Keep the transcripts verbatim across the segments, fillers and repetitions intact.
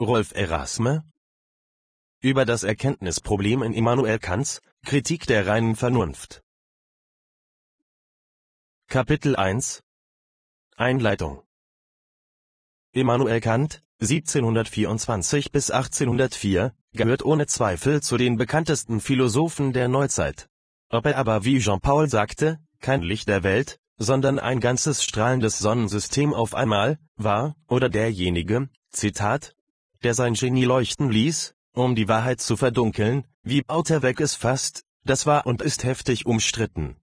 Rolf Erasme. Über das Erkenntnisproblem in Immanuel Kants Kritik der reinen Vernunft. Kapitel eins Einleitung. Immanuel Kant, siebzehnhundertvierundzwanzig bis achtzehnhundertvier, gehört ohne Zweifel zu den bekanntesten Philosophen der Neuzeit. Ob er aber, wie Jean-Paul sagte, kein Licht der Welt, sondern ein ganzes strahlendes Sonnensystem auf einmal war, oder derjenige, Zitat, der sein Genie leuchten ließ, um die Wahrheit zu verdunkeln, wie Bauterweg es fasst, das war und ist heftig umstritten.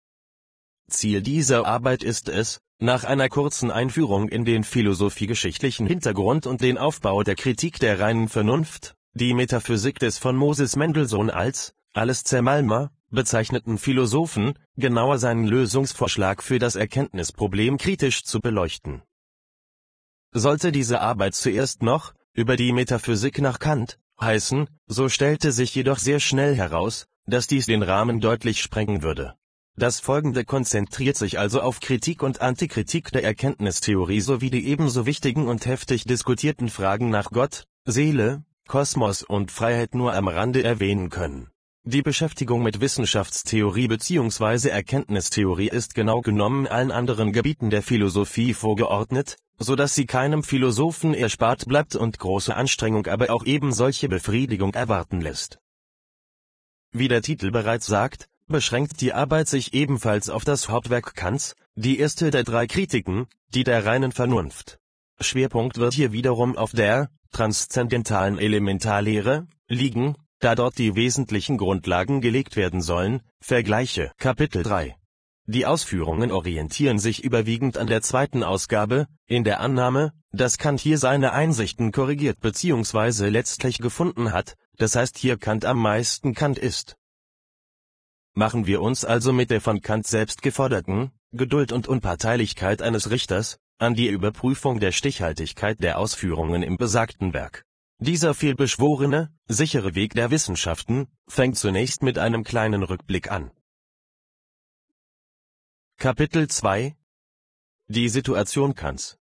Ziel dieser Arbeit ist es, nach einer kurzen Einführung in den philosophiegeschichtlichen Hintergrund und den Aufbau der Kritik der reinen Vernunft, die Metaphysik des von Moses Mendelssohn als alles Zermalmer bezeichneten Philosophen, genauer seinen Lösungsvorschlag für das Erkenntnisproblem kritisch zu beleuchten. Sollte diese Arbeit zuerst noch über die Metaphysik nach Kant heißen, so stellte sich jedoch sehr schnell heraus, dass dies den Rahmen deutlich sprengen würde. Das Folgende konzentriert sich also auf Kritik und Antikritik der Erkenntnistheorie sowie die ebenso wichtigen und heftig diskutierten Fragen nach Gott, Seele, Kosmos und Freiheit nur am Rande erwähnen können. Die Beschäftigung mit Wissenschaftstheorie bzw. Erkenntnistheorie ist genau genommen allen anderen Gebieten der Philosophie vorgeordnet, so dass sie keinem Philosophen erspart bleibt und große Anstrengung aber auch eben solche Befriedigung erwarten lässt. Wie der Titel bereits sagt, beschränkt die Arbeit sich ebenfalls auf das Hauptwerk Kants, die erste der drei Kritiken, die der reinen Vernunft. Schwerpunkt wird hier wiederum auf der transzendentalen Elementarlehre liegen, da dort die wesentlichen Grundlagen gelegt werden sollen. Vergleiche Kapitel drei. Die Ausführungen orientieren sich überwiegend an der zweiten Ausgabe, in der Annahme, dass Kant hier seine Einsichten korrigiert bzw. letztlich gefunden hat, das heißt hier Kant am meisten Kant ist. Machen wir uns also mit der von Kant selbst geforderten Geduld und Unparteilichkeit eines Richters an die Überprüfung der Stichhaltigkeit der Ausführungen im besagten Werk. Dieser vielbeschworene, sichere Weg der Wissenschaften fängt zunächst mit einem kleinen Rückblick an. Kapitel zwei Die Situation Kants.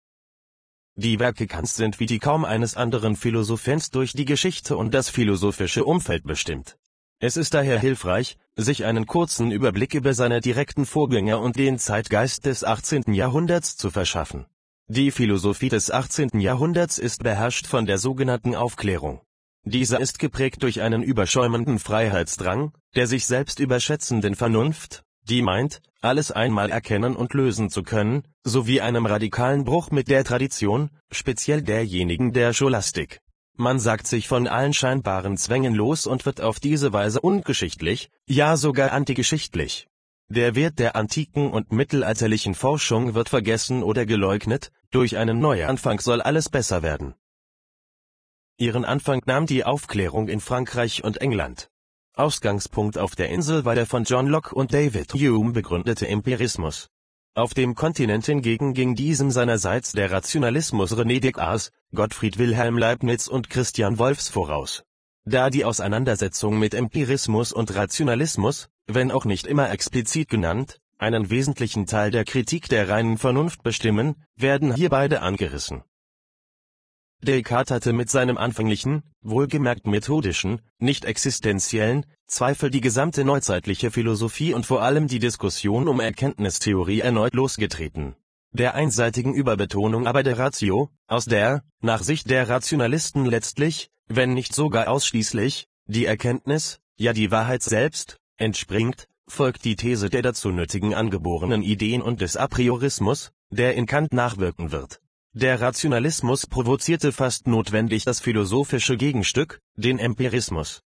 Die Werke Kants sind wie die kaum eines anderen Philosophens durch die Geschichte und das philosophische Umfeld bestimmt. Es ist daher hilfreich, sich einen kurzen Überblick über seine direkten Vorgänger und den Zeitgeist des achtzehnten Jahrhunderts zu verschaffen. Die Philosophie des achtzehnten Jahrhunderts ist beherrscht von der sogenannten Aufklärung. Dieser ist geprägt durch einen überschäumenden Freiheitsdrang, der sich selbst überschätzenden Vernunft, die meint, alles einmal erkennen und lösen zu können, sowie einem radikalen Bruch mit der Tradition, speziell derjenigen der Scholastik. Man sagt sich von allen scheinbaren Zwängen los und wird auf diese Weise ungeschichtlich, ja sogar antigeschichtlich. Der Wert der antiken und mittelalterlichen Forschung wird vergessen oder geleugnet, durch einen Neuanfang soll alles besser werden. Ihren Anfang nahm die Aufklärung in Frankreich und England. Ausgangspunkt auf der Insel war der von John Locke und David Hume begründete Empirismus. Auf dem Kontinent hingegen ging diesem seinerseits der Rationalismus René Descartes, Gottfried Wilhelm Leibniz und Christian Wolffs voraus. Da die Auseinandersetzung mit Empirismus und Rationalismus, wenn auch nicht immer explizit genannt, einen wesentlichen Teil der Kritik der reinen Vernunft bestimmen, werden hier beide angerissen. Descartes hatte mit seinem anfänglichen, wohlgemerkt methodischen, nicht existenziellen, Zweifel die gesamte neuzeitliche Philosophie und vor allem die Diskussion um Erkenntnistheorie erneut losgetreten. Der einseitigen Überbetonung aber der Ratio, aus der, nach Sicht der Rationalisten letztlich, wenn nicht sogar ausschließlich, die Erkenntnis, ja die Wahrheit selbst, entspringt, folgt die These der dazu nötigen angeborenen Ideen und des Apriorismus, der in Kant nachwirken wird. Der Rationalismus provozierte fast notwendig das philosophische Gegenstück, den Empirismus.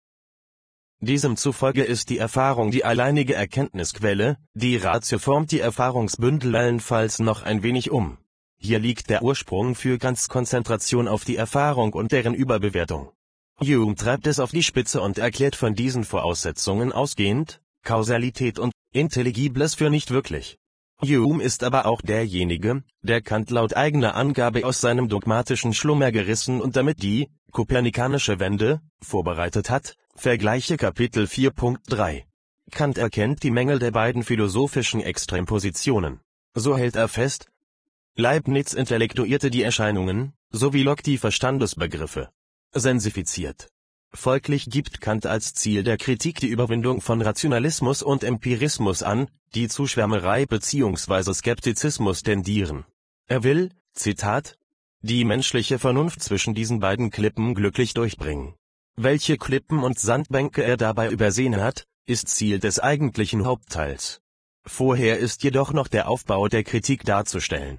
Diesem zufolge ist die Erfahrung die alleinige Erkenntnisquelle, die Ratio formt die Erfahrungsbündel allenfalls noch ein wenig um. Hier liegt der Ursprung für Kants Konzentration auf die Erfahrung und deren Überbewertung. Hume treibt es auf die Spitze und erklärt von diesen Voraussetzungen ausgehend, Kausalität und Intelligibles für nicht wirklich. Hume ist aber auch derjenige, der Kant laut eigener Angabe aus seinem dogmatischen Schlummer gerissen und damit die kopernikanische Wende vorbereitet hat. Vergleiche Kapitel vier Punkt drei. Kant erkennt die Mängel der beiden philosophischen Extrempositionen. So hält er fest: Leibniz intellektuierte die Erscheinungen, sowie Locke die Verstandesbegriffe sensifiziert. Folglich gibt Kant als Ziel der Kritik die Überwindung von Rationalismus und Empirismus an, die zu Schwärmerei bzw. Skeptizismus tendieren. Er will, Zitat, die menschliche Vernunft zwischen diesen beiden Klippen glücklich durchbringen. Welche Klippen und Sandbänke er dabei übersehen hat, ist Ziel des eigentlichen Hauptteils. Vorher ist jedoch noch der Aufbau der Kritik darzustellen.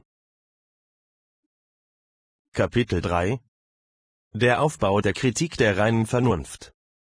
Kapitel drei Der Aufbau der Kritik der reinen Vernunft.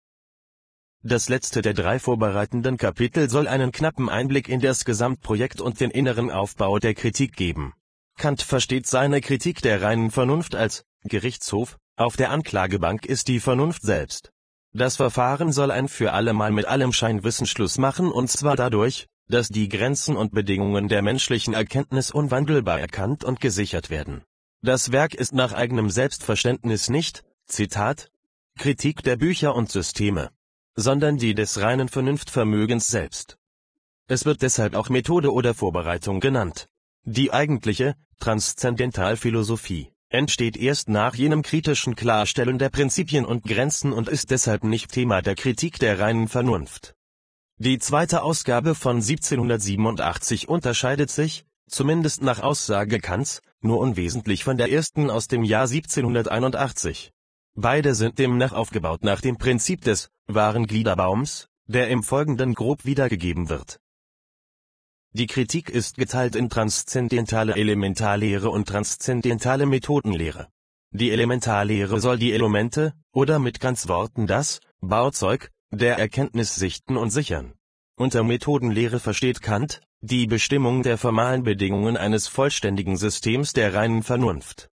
Das letzte der drei vorbereitenden Kapitel soll einen knappen Einblick in das Gesamtprojekt und den inneren Aufbau der Kritik geben. Kant versteht seine Kritik der reinen Vernunft als Gerichtshof, auf der Anklagebank ist die Vernunft selbst. Das Verfahren soll ein für allemal mit allem Scheinwissen Schluss machen, und zwar dadurch, dass die Grenzen und Bedingungen der menschlichen Erkenntnis unwandelbar erkannt und gesichert werden. Das Werk ist nach eigenem Selbstverständnis nicht, Zitat, Kritik der Bücher und Systeme, sondern die des reinen Vernunftvermögens selbst. Es wird deshalb auch Methode oder Vorbereitung genannt. Die eigentliche Transzendentalphilosophie entsteht erst nach jenem kritischen Klarstellen der Prinzipien und Grenzen und ist deshalb nicht Thema der Kritik der reinen Vernunft. Die zweite Ausgabe von siebzehnhundertsiebenundachtzig unterscheidet sich, zumindest nach Aussage Kants, nur unwesentlich von der ersten aus dem Jahr siebzehnhunderteinundachtzig. Beide sind demnach aufgebaut nach dem Prinzip des wahren Gliederbaums, der im Folgenden grob wiedergegeben wird. Die Kritik ist geteilt in transzendentale Elementarlehre und transzendentale Methodenlehre. Die Elementarlehre soll die Elemente, oder mit Kants Worten das Bauzeug, der Erkenntnis sichten und sichern. Unter Methodenlehre versteht Kant die Bestimmung der formalen Bedingungen eines vollständigen Systems der reinen Vernunft.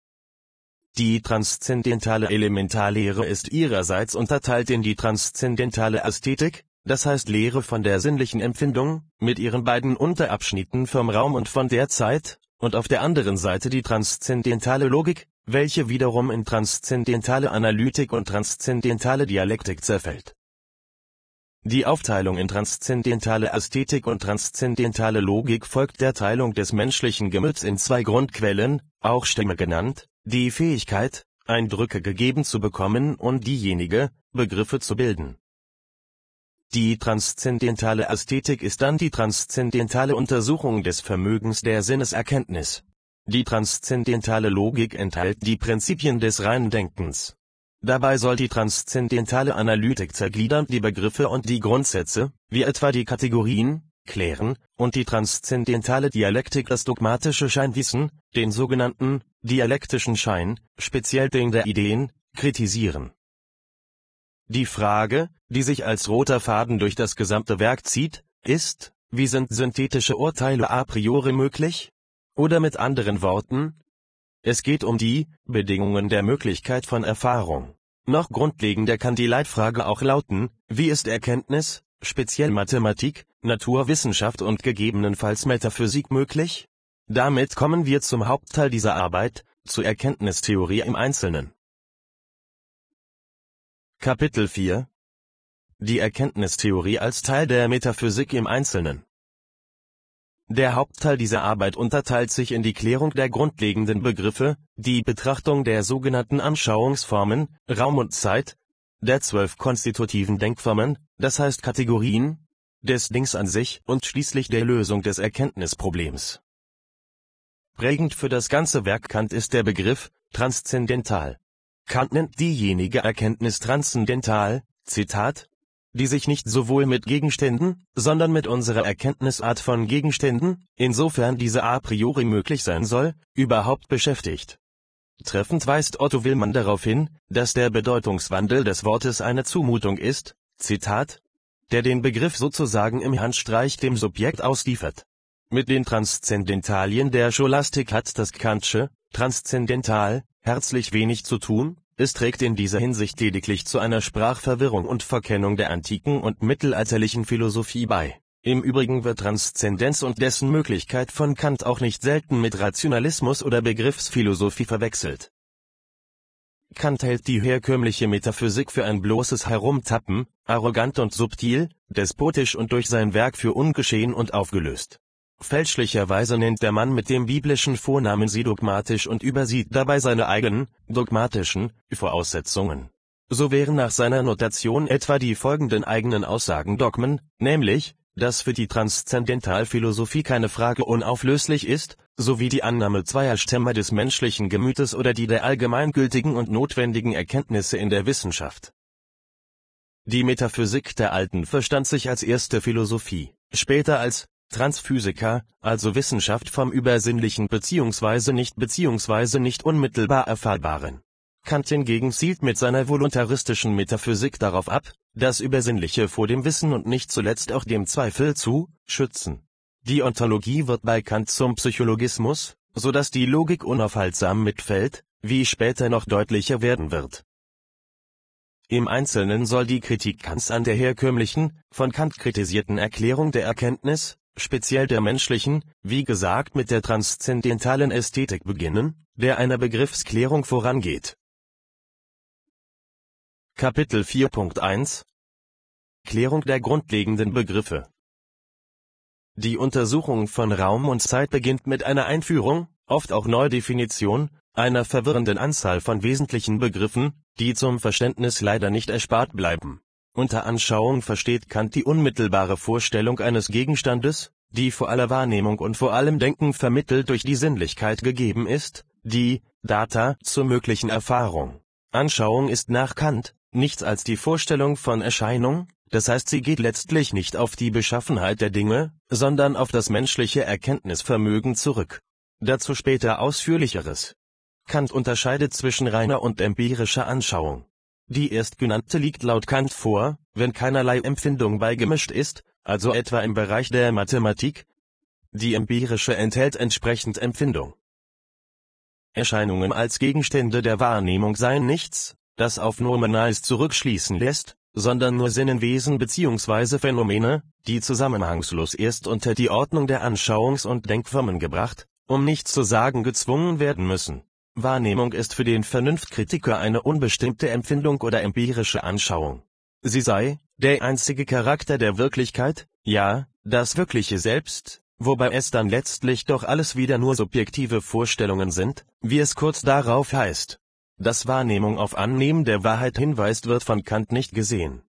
Die transzendentale Elementarlehre ist ihrerseits unterteilt in die transzendentale Ästhetik, das heißt Lehre von der sinnlichen Empfindung, mit ihren beiden Unterabschnitten vom Raum und von der Zeit, und auf der anderen Seite die transzendentale Logik, welche wiederum in transzendentale Analytik und transzendentale Dialektik zerfällt. Die Aufteilung in transzendentale Ästhetik und transzendentale Logik folgt der Teilung des menschlichen Gemüts in zwei Grundquellen, auch Stimme genannt, die Fähigkeit, Eindrücke gegeben zu bekommen und diejenige, Begriffe zu bilden. Die transzendentale Ästhetik ist dann die transzendentale Untersuchung des Vermögens der Sinneserkenntnis. Die transzendentale Logik enthält die Prinzipien des reinen Denkens. Dabei soll die transzendentale Analytik zergliedern die Begriffe und die Grundsätze, wie etwa die Kategorien, klären, und die transzendentale Dialektik das dogmatische Scheinwissen, den sogenannten dialektischen Schein, speziell den der Ideen, kritisieren. Die Frage, die sich als roter Faden durch das gesamte Werk zieht, ist, wie sind synthetische Urteile a priori möglich? Oder mit anderen Worten, es geht um die Bedingungen der Möglichkeit von Erfahrung. Noch grundlegender kann die Leitfrage auch lauten, wie ist Erkenntnis, speziell Mathematik, Naturwissenschaft und gegebenenfalls Metaphysik möglich? Damit kommen wir zum Hauptteil dieser Arbeit, zur Erkenntnistheorie im Einzelnen. Kapitel vier Die Erkenntnistheorie als Teil der Metaphysik im Einzelnen. Der Hauptteil dieser Arbeit unterteilt sich in die Klärung der grundlegenden Begriffe, die Betrachtung der sogenannten Anschauungsformen, Raum und Zeit, der zwölf konstitutiven Denkformen, das heißt Kategorien, des Dings an sich und schließlich der Lösung des Erkenntnisproblems. Prägend für das ganze Werk Kant ist der Begriff transzendental. Kant nennt diejenige Erkenntnis transzendental, Zitat, die sich nicht sowohl mit Gegenständen, sondern mit unserer Erkenntnisart von Gegenständen, insofern diese a priori möglich sein soll, überhaupt beschäftigt. Treffend weist Otto Willmann darauf hin, dass der Bedeutungswandel des Wortes eine Zumutung ist, Zitat, der den Begriff sozusagen im Handstreich dem Subjekt ausliefert. Mit den Transzendentalien der Scholastik hat das Kantsche Transzendental herzlich wenig zu tun. Es trägt in dieser Hinsicht lediglich zu einer Sprachverwirrung und Verkennung der antiken und mittelalterlichen Philosophie bei. Im Übrigen wird Transzendenz und dessen Möglichkeit von Kant auch nicht selten mit Rationalismus oder Begriffsphilosophie verwechselt. Kant hält die herkömmliche Metaphysik für ein bloßes Herumtappen, arrogant und subtil, despotisch und durch sein Werk für ungeschehen und aufgelöst. Fälschlicherweise nennt der Mann mit dem biblischen Vornamen sie dogmatisch und übersieht dabei seine eigenen, dogmatischen, Voraussetzungen. So wären nach seiner Notation etwa die folgenden eigenen Aussagen Dogmen, nämlich, dass für die Transzendentalphilosophie keine Frage unauflöslich ist, sowie die Annahme zweier Stämme des menschlichen Gemütes oder die der allgemeingültigen und notwendigen Erkenntnisse in der Wissenschaft. Die Metaphysik der Alten verstand sich als erste Philosophie, später als Transphysica, also Wissenschaft vom Übersinnlichen bzw. nicht bzw. nicht unmittelbar Erfahrbaren. Kant hingegen zielt mit seiner voluntaristischen Metaphysik darauf ab, das Übersinnliche vor dem Wissen und nicht zuletzt auch dem Zweifel zu schützen. Die Ontologie wird bei Kant zum Psychologismus, so dass die Logik unaufhaltsam mitfällt, wie später noch deutlicher werden wird. Im Einzelnen soll die Kritik Kants an der herkömmlichen, von Kant kritisierten Erklärung der Erkenntnis, speziell der menschlichen, wie gesagt mit der transzendentalen Ästhetik beginnen, der einer Begriffsklärung vorangeht. Kapitel vier Punkt eins Klärung der grundlegenden Begriffe. Die Untersuchung von Raum und Zeit beginnt mit einer Einführung, oft auch Neudefinition, einer verwirrenden Anzahl von wesentlichen Begriffen, die zum Verständnis leider nicht erspart bleiben. Unter Anschauung versteht Kant die unmittelbare Vorstellung eines Gegenstandes, die vor aller Wahrnehmung und vor allem Denken vermittelt durch die Sinnlichkeit gegeben ist, die Data zur möglichen Erfahrung. Anschauung ist nach Kant nichts als die Vorstellung von Erscheinung, das heißt sie geht letztlich nicht auf die Beschaffenheit der Dinge, sondern auf das menschliche Erkenntnisvermögen zurück. Dazu später Ausführlicheres. Kant unterscheidet zwischen reiner und empirischer Anschauung. Die erstgenannte liegt laut Kant vor, wenn keinerlei Empfindung beigemischt ist, also etwa im Bereich der Mathematik. Die empirische enthält entsprechend Empfindung. Erscheinungen als Gegenstände der Wahrnehmung seien nichts, das auf Nominales zurückschließen lässt, sondern nur Sinnenwesen bzw. Phänomene, die zusammenhangslos erst unter die Ordnung der Anschauungs- und Denkformen gebracht, um nichts zu sagen gezwungen werden müssen. Wahrnehmung ist für den Vernunftkritiker eine unbestimmte Empfindung oder empirische Anschauung. Sie sei der einzige Charakter der Wirklichkeit, ja, das wirkliche Selbst, wobei es dann letztlich doch alles wieder nur subjektive Vorstellungen sind, wie es kurz darauf heißt. Dass Wahrnehmung auf Annehmen der Wahrheit hinweist, wird von Kant nicht gesehen.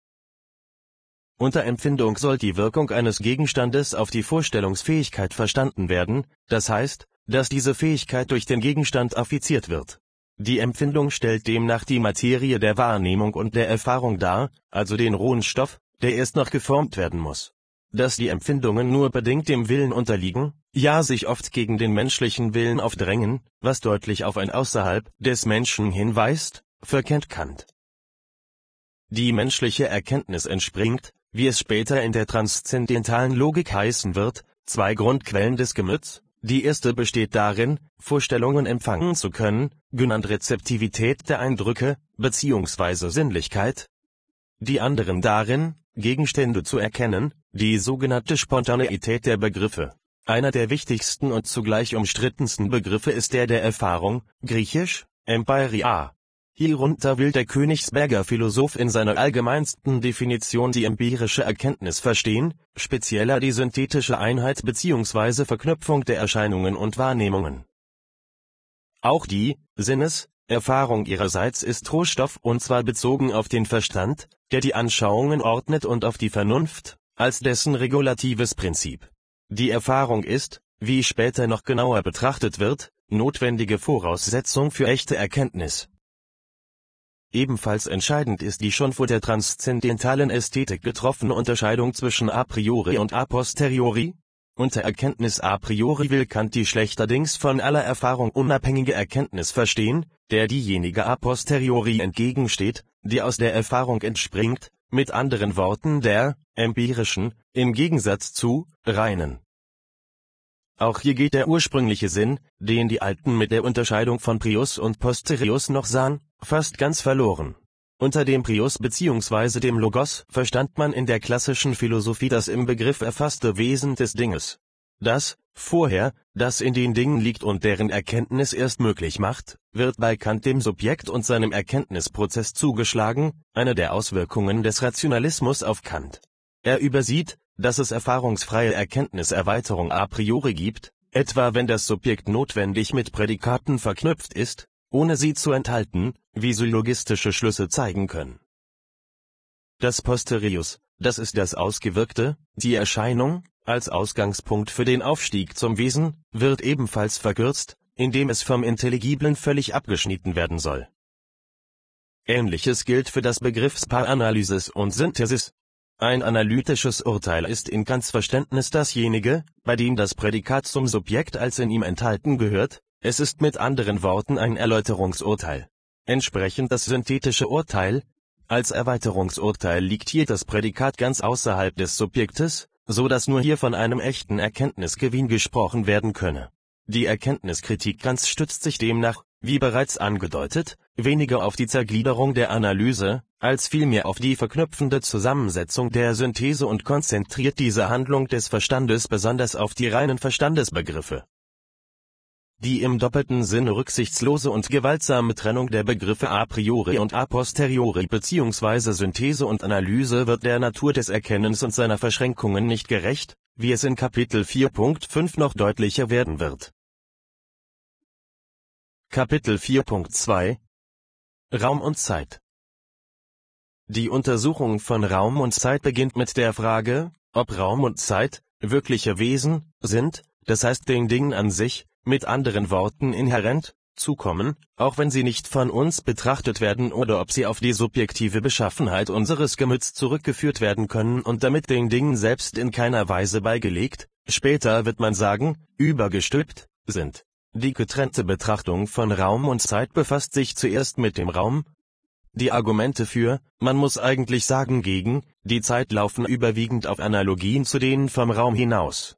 Unter Empfindung soll die Wirkung eines Gegenstandes auf die Vorstellungsfähigkeit verstanden werden, das heißt, dass diese Fähigkeit durch den Gegenstand affiziert wird. Die Empfindung stellt demnach die Materie der Wahrnehmung und der Erfahrung dar, also den rohen Stoff, der erst noch geformt werden muss. Dass die Empfindungen nur bedingt dem Willen unterliegen, ja sich oft gegen den menschlichen Willen aufdrängen, was deutlich auf ein Außerhalb des Menschen hinweist, verkennt Kant. Die menschliche Erkenntnis entspringt, wie es später in der transzendentalen Logik heißen wird, zwei Grundquellen des Gemüts. Die erste besteht darin, Vorstellungen empfangen zu können, genannt Rezeptivität der Eindrücke, bzw. Sinnlichkeit. Die anderen darin, Gegenstände zu erkennen, die sogenannte Spontaneität der Begriffe. Einer der wichtigsten und zugleich umstrittensten Begriffe ist der der Erfahrung, griechisch, Empiria. Hierunter will der Königsberger Philosoph in seiner allgemeinsten Definition die empirische Erkenntnis verstehen, spezieller die synthetische Einheit bzw. Verknüpfung der Erscheinungen und Wahrnehmungen. Auch die Sinneserfahrung ihrerseits ist Rohstoff und zwar bezogen auf den Verstand, der die Anschauungen ordnet und auf die Vernunft, als dessen regulatives Prinzip. Die Erfahrung ist, wie später noch genauer betrachtet wird, notwendige Voraussetzung für echte Erkenntnis. Ebenfalls entscheidend ist die schon vor der transzendentalen Ästhetik getroffene Unterscheidung zwischen a priori und a posteriori. Unter Erkenntnis a priori will Kant die schlechterdings von aller Erfahrung unabhängige Erkenntnis verstehen, der diejenige a posteriori entgegensteht, die aus der Erfahrung entspringt, mit anderen Worten der empirischen, im Gegensatz zu reinen. Auch hier geht der ursprüngliche Sinn, den die Alten mit der Unterscheidung von prius und posterius noch sahen, fast ganz verloren. Unter dem Prius bzw. dem Logos verstand man in der klassischen Philosophie das im Begriff erfasste Wesen des Dinges. Das vorher, das in den Dingen liegt und deren Erkenntnis erst möglich macht, wird bei Kant dem Subjekt und seinem Erkenntnisprozess zugeschlagen, eine der Auswirkungen des Rationalismus auf Kant. Er übersieht, dass es erfahrungsfreie Erkenntniserweiterung a priori gibt, etwa wenn das Subjekt notwendig mit Prädikaten verknüpft ist, ohne sie zu enthalten, wie syllogistische Schlüsse zeigen können. Das Posterius, das ist das Ausgewirkte, die Erscheinung, als Ausgangspunkt für den Aufstieg zum Wesen, wird ebenfalls verkürzt, indem es vom Intelligiblen völlig abgeschnitten werden soll. Ähnliches gilt für das Begriffspaar Analysis und Synthesis. Ein analytisches Urteil ist in Kants Verständnis dasjenige, bei dem das Prädikat zum Subjekt als in ihm enthalten gehört, es ist mit anderen Worten ein Erläuterungsurteil. Entsprechend das synthetische Urteil. Als Erweiterungsurteil liegt hier das Prädikat ganz außerhalb des Subjektes, so dass nur hier von einem echten Erkenntnisgewinn gesprochen werden könne. Die Erkenntniskritik Kants stützt sich demnach, wie bereits angedeutet, weniger auf die Zergliederung der Analyse, als vielmehr auf die verknüpfende Zusammensetzung der Synthese und konzentriert diese Handlung des Verstandes besonders auf die reinen Verstandesbegriffe. Die im doppelten Sinne rücksichtslose und gewaltsame Trennung der Begriffe a priori und a posteriori bzw. Synthese und Analyse wird der Natur des Erkennens und seiner Verschränkungen nicht gerecht, wie es in Kapitel vier Punkt fünf noch deutlicher werden wird. Kapitel vier Punkt zwei Raum und Zeit. Die Untersuchung von Raum und Zeit beginnt mit der Frage, ob Raum und Zeit wirkliche Wesen sind, das heißt den Dingen an sich, mit anderen Worten inhärent, zukommen, auch wenn sie nicht von uns betrachtet werden, oder ob sie auf die subjektive Beschaffenheit unseres Gemüts zurückgeführt werden können und damit den Dingen selbst in keiner Weise beigelegt, später wird man sagen, übergestülpt, sind. Die getrennte Betrachtung von Raum und Zeit befasst sich zuerst mit dem Raum. Die Argumente für, man muss eigentlich sagen gegen, die Zeit laufen überwiegend auf Analogien zu denen vom Raum hinaus.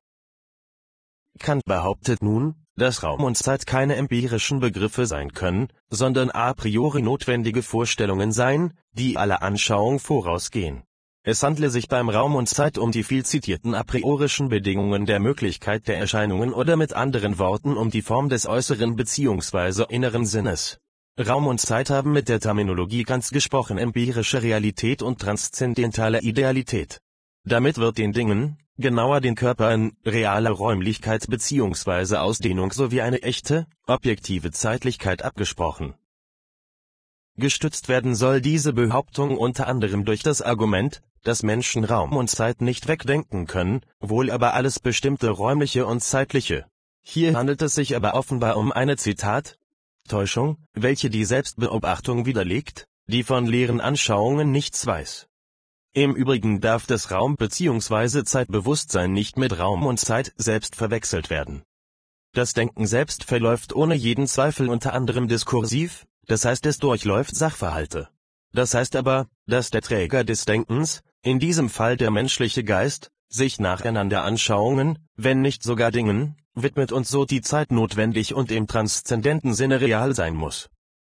Kant behauptet nun, dass Raum und Zeit keine empirischen Begriffe sein können, sondern a priori notwendige Vorstellungen seien, die aller Anschauung vorausgehen. Es handle sich beim Raum und Zeit um die viel zitierten a priorischen Bedingungen der Möglichkeit der Erscheinungen oder mit anderen Worten um die Form des äußeren bzw. inneren Sinnes. Raum und Zeit haben mit der Terminologie Kants gesprochen empirische Realität und transzendentale Idealität. Damit wird den Dingen, genauer den Körpern, reale Räumlichkeit bzw. Ausdehnung sowie eine echte, objektive Zeitlichkeit abgesprochen. Gestützt werden soll diese Behauptung unter anderem durch das Argument, dass Menschen Raum und Zeit nicht wegdenken können, wohl aber alles bestimmte räumliche und zeitliche. Hier handelt es sich aber offenbar um eine Zitat, Täuschung, welche die Selbstbeobachtung widerlegt, die von leeren Anschauungen nichts weiß. Im Übrigen darf das Raum- bzw. Zeitbewusstsein nicht mit Raum und Zeit selbst verwechselt werden. Das Denken selbst verläuft ohne jeden Zweifel unter anderem diskursiv, das heißt es durchläuft Sachverhalte. Das heißt aber, dass der Träger des Denkens, in diesem Fall der menschliche Geist, sich nacheinander Anschauungen, wenn nicht sogar Dingen, widmet und so die Zeit notwendig und im transzendenten Sinne real sein muss.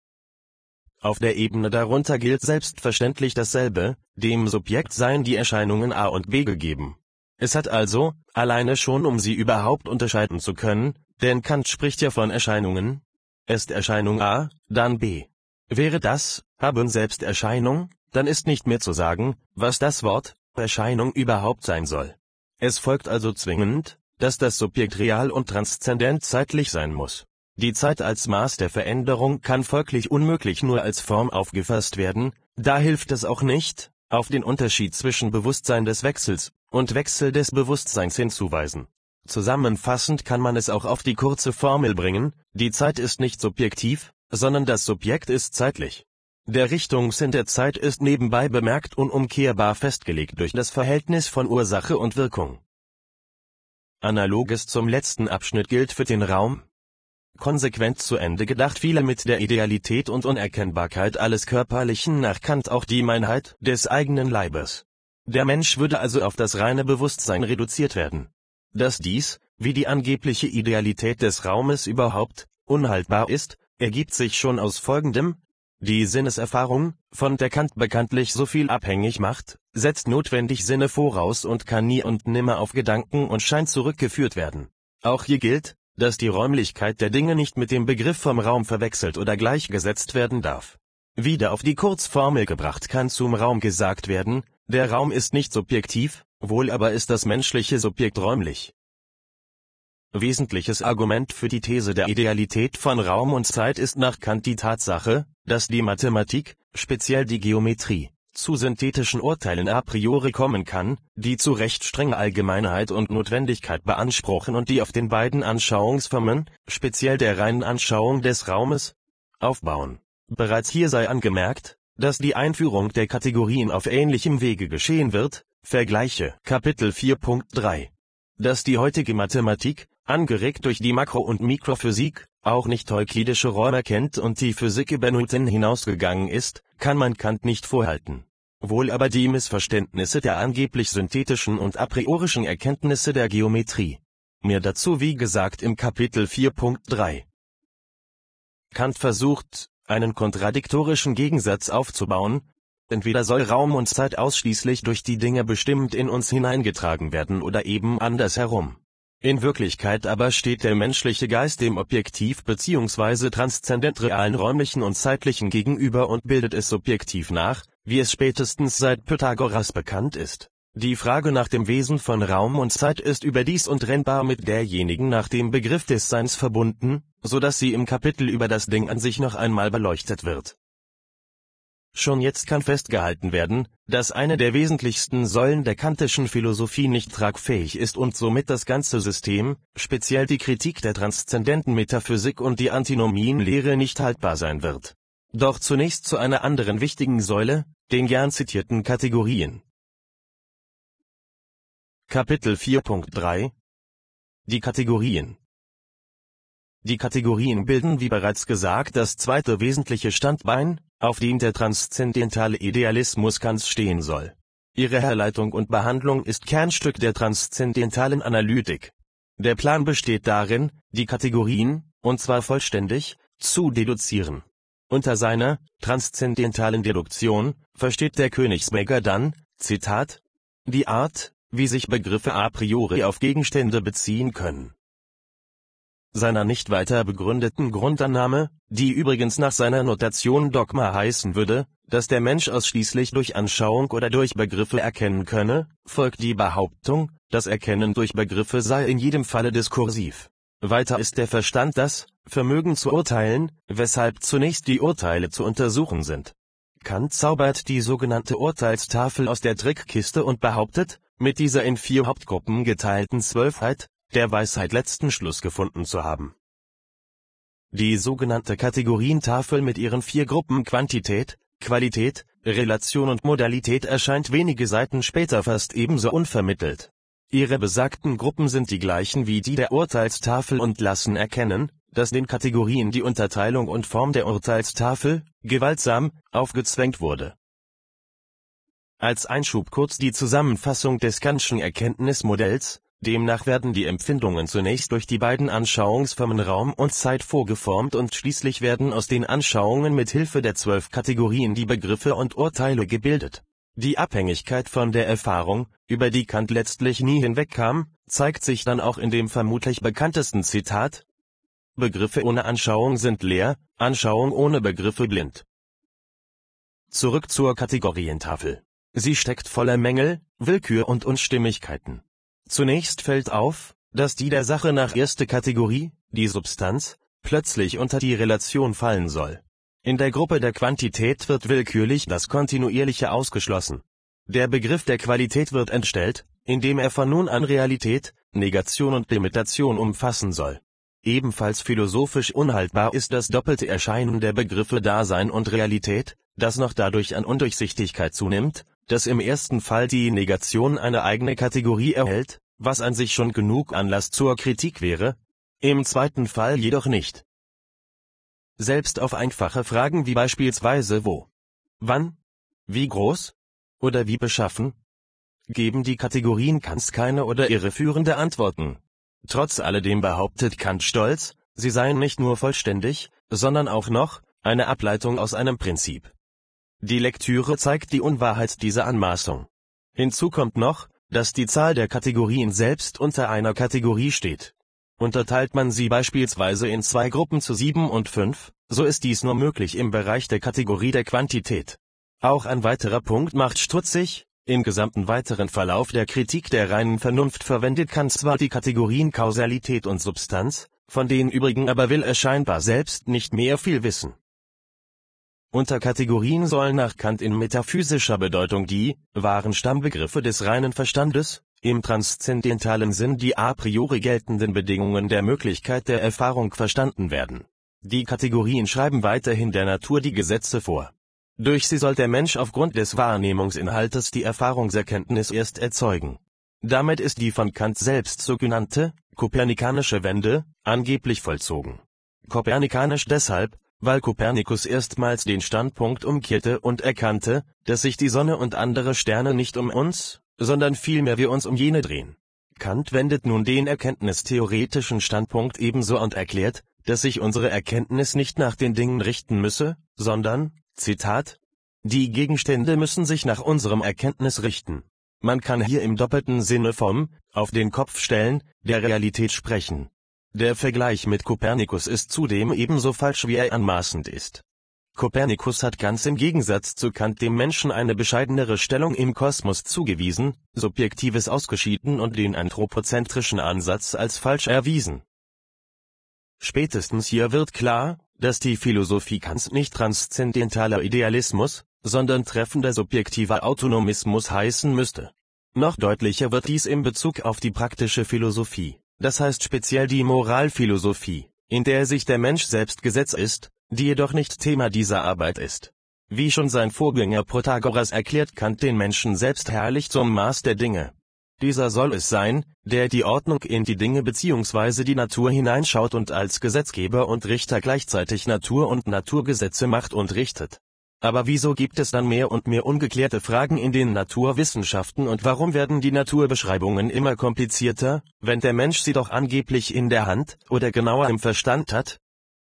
Auf der Ebene darunter gilt selbstverständlich dasselbe, dem Subjekt seien die Erscheinungen a und b gegeben. Es hat also, alleine schon um sie überhaupt unterscheiden zu können, denn Kant spricht ja von Erscheinungen, ist Erscheinung a, dann b. Wäre das, haben selbst Erscheinung, dann ist nicht mehr zu sagen, was das Wort, Erscheinung überhaupt sein soll. Es folgt also zwingend, dass das Subjekt real und transzendent zeitlich sein muss. Die Zeit als Maß der Veränderung kann folglich unmöglich nur als Form aufgefasst werden, da hilft es auch nicht, auf den Unterschied zwischen Bewusstsein des Wechsels und Wechsel des Bewusstseins hinzuweisen. Zusammenfassend kann man es auch auf die kurze Formel bringen, die Zeit ist nicht subjektiv, sondern das Subjekt ist zeitlich. Der Richtungssinn der Zeit ist nebenbei bemerkt unumkehrbar festgelegt durch das Verhältnis von Ursache und Wirkung. Analoges zum letzten Abschnitt gilt für den Raum. Konsequent zu Ende gedacht fiele mit der Idealität und Unerkennbarkeit alles Körperlichen nach Kant auch die Meinheit des eigenen Leibes. Der Mensch würde also auf das reine Bewusstsein reduziert werden. Dass dies, wie die angebliche Idealität des Raumes überhaupt, unhaltbar ist, ergibt sich schon aus Folgendem: Die Sinneserfahrung, von der Kant bekanntlich so viel abhängig macht, setzt notwendig Sinne voraus und kann nie und nimmer auf Gedanken und Schein zurückgeführt werden. Auch hier gilt, dass die Räumlichkeit der Dinge nicht mit dem Begriff vom Raum verwechselt oder gleichgesetzt werden darf. Wieder auf die Kurzformel gebracht kann zum Raum gesagt werden, Der Raum ist nicht subjektiv, wohl aber ist das menschliche Subjekt räumlich. Wesentliches Argument für die These der Idealität von Raum und Zeit ist nach Kant die Tatsache, dass die Mathematik, speziell die Geometrie, zu synthetischen Urteilen a priori kommen kann, die zu recht strenger Allgemeinheit und Notwendigkeit beanspruchen und die auf den beiden Anschauungsformen, speziell der reinen Anschauung des Raumes, aufbauen. Bereits hier sei angemerkt, dass die Einführung der Kategorien auf ähnlichem Wege geschehen wird, vergleiche Kapitel vier Punkt drei. Dass die heutige Mathematik, angeregt durch die Makro- und Mikrophysik, auch nicht euklidische Räume kennt und die Physik über Newton hinausgegangen ist, kann man Kant nicht vorhalten. Wohl aber die Missverständnisse der angeblich synthetischen und a priorischen Erkenntnisse der Geometrie. Mehr dazu wie gesagt im Kapitel vier Punkt drei. Kant versucht, einen kontradiktorischen Gegensatz aufzubauen. Entweder soll Raum und Zeit ausschließlich durch die Dinge bestimmt in uns hineingetragen werden oder eben andersherum. In Wirklichkeit aber steht der menschliche Geist dem objektiv bzw. transzendent realen räumlichen und zeitlichen gegenüber und bildet es subjektiv nach, wie es spätestens seit Pythagoras bekannt ist. Die Frage nach dem Wesen von Raum und Zeit ist überdies untrennbar mit derjenigen nach dem Begriff des Seins verbunden, so dass sie im Kapitel über das Ding an sich noch einmal beleuchtet wird. Schon jetzt kann festgehalten werden, dass eine der wesentlichsten Säulen der kantischen Philosophie nicht tragfähig ist und somit das ganze System, speziell die Kritik der transzendenten Metaphysik und die Antinomienlehre nicht haltbar sein wird. Doch zunächst zu einer anderen wichtigen Säule, den gern zitierten Kategorien. Kapitel vier Punkt drei. Die Kategorien. Die Kategorien bilden wie bereits gesagt das zweite wesentliche Standbein, auf dem der transzendentale Idealismus Kants stehen soll. Ihre Herleitung und Behandlung ist Kernstück der transzendentalen Analytik. Der Plan besteht darin, die Kategorien, und zwar vollständig, zu deduzieren. Unter seiner transzendentalen Deduktion versteht der Königsmaker dann, Zitat, die Art, wie sich Begriffe a priori auf Gegenstände beziehen können. Seiner nicht weiter begründeten Grundannahme, die übrigens nach seiner Notation Dogma heißen würde, dass der Mensch ausschließlich durch Anschauung oder durch Begriffe erkennen könne, folgt die Behauptung, das Erkennen durch Begriffe sei in jedem Falle diskursiv. Weiter ist der Verstand das Vermögen zu urteilen, weshalb zunächst die Urteile zu untersuchen sind. Kant zaubert die sogenannte Urteilstafel aus der Trickkiste und behauptet, mit dieser in vier Hauptgruppen geteilten Zwölfheit, der Weisheit letzten Schluss gefunden zu haben. Die sogenannte Kategorientafel mit ihren vier Gruppen Quantität, Qualität, Relation und Modalität erscheint wenige Seiten später fast ebenso unvermittelt. Ihre besagten Gruppen sind die gleichen wie die der Urteilstafel und lassen erkennen, dass den Kategorien die Unterteilung und Form der Urteilstafel, gewaltsam, aufgezwängt wurde. Als Einschub kurz die Zusammenfassung des Kantschen Erkenntnismodells. Demnach werden die Empfindungen zunächst durch die beiden Anschauungsformen Raum und Zeit vorgeformt und schließlich werden aus den Anschauungen mit Hilfe der zwölf Kategorien die Begriffe und Urteile gebildet. Die Abhängigkeit von der Erfahrung, über die Kant letztlich nie hinwegkam, zeigt sich dann auch in dem vermutlich bekanntesten Zitat: Begriffe ohne Anschauung sind leer, Anschauung ohne Begriffe blind. Zurück zur Kategorientafel. Sie steckt voller Mängel, Willkür und Unstimmigkeiten. Zunächst fällt auf, dass die der Sache nach erste Kategorie, die Substanz, plötzlich unter die Relation fallen soll. In der Gruppe der Quantität wird willkürlich das Kontinuierliche ausgeschlossen. Der Begriff der Qualität wird entstellt, indem er von nun an Realität, Negation und Limitation umfassen soll. Ebenfalls philosophisch unhaltbar ist das doppelte Erscheinen der Begriffe Dasein und Realität, das noch dadurch an Undurchsichtigkeit zunimmt, dass im ersten Fall die Negation eine eigene Kategorie erhält, was an sich schon genug Anlass zur Kritik wäre, im zweiten Fall jedoch nicht. Selbst auf einfache Fragen wie beispielsweise wo, wann, wie groß oder wie beschaffen, geben die Kategorien Kants keine oder irreführende Antworten. Trotz alledem behauptet Kant stolz, sie seien nicht nur vollständig, sondern auch noch eine Ableitung aus einem Prinzip. Die Lektüre zeigt die Unwahrheit dieser Anmaßung. Hinzu kommt noch, dass die Zahl der Kategorien selbst unter einer Kategorie steht. Unterteilt man sie beispielsweise in zwei Gruppen zu sieben und fünf, so ist dies nur möglich im Bereich der Kategorie der Quantität. Auch ein weiterer Punkt macht stutzig: Im gesamten weiteren Verlauf der Kritik der reinen Vernunft verwendet Kant zwar die Kategorien Kausalität und Substanz, von den übrigen aber will er scheinbar selbst nicht mehr viel wissen. Unter Kategorien sollen nach Kant in metaphysischer Bedeutung die wahren Stammbegriffe des reinen Verstandes, im transzendentalen Sinn die a priori geltenden Bedingungen der Möglichkeit der Erfahrung verstanden werden. Die Kategorien schreiben weiterhin der Natur die Gesetze vor. Durch sie soll der Mensch aufgrund des Wahrnehmungsinhaltes die Erfahrungserkenntnis erst erzeugen. Damit ist die von Kant selbst sogenannte kopernikanische Wende angeblich vollzogen. Kopernikanisch deshalb, weil Kopernikus erstmals den Standpunkt umkehrte und erkannte, dass sich die Sonne und andere Sterne nicht um uns, sondern vielmehr wir uns um jene drehen. Kant wendet nun den erkenntnistheoretischen Standpunkt ebenso und erklärt, dass sich unsere Erkenntnis nicht nach den Dingen richten müsse, sondern, Zitat, die Gegenstände müssen sich nach unserem Erkenntnis richten. Man kann hier im doppelten Sinne vom, auf den Kopf stellen, der Realität sprechen. Der Vergleich mit Kopernikus ist zudem ebenso falsch wie er anmaßend ist. Kopernikus hat ganz im Gegensatz zu Kant dem Menschen eine bescheidenere Stellung im Kosmos zugewiesen, Subjektives ausgeschieden und den anthropozentrischen Ansatz als falsch erwiesen. Spätestens hier wird klar, dass die Philosophie Kants nicht transzendentaler Idealismus, sondern treffender subjektiver Autonomismus heißen müsste. Noch deutlicher wird dies in Bezug auf die praktische Philosophie, das heißt speziell die Moralphilosophie, in der sich der Mensch selbst Gesetz ist, die jedoch nicht Thema dieser Arbeit ist. Wie schon sein Vorgänger Protagoras erklärt Kant den Menschen selbst herrlich zum Maß der Dinge. Dieser soll es sein, der die Ordnung in die Dinge bzw. die Natur hineinschaut und als Gesetzgeber und Richter gleichzeitig Natur und Naturgesetze macht und richtet. Aber wieso gibt es dann mehr und mehr ungeklärte Fragen in den Naturwissenschaften und warum werden die Naturbeschreibungen immer komplizierter, wenn der Mensch sie doch angeblich in der Hand oder genauer im Verstand hat?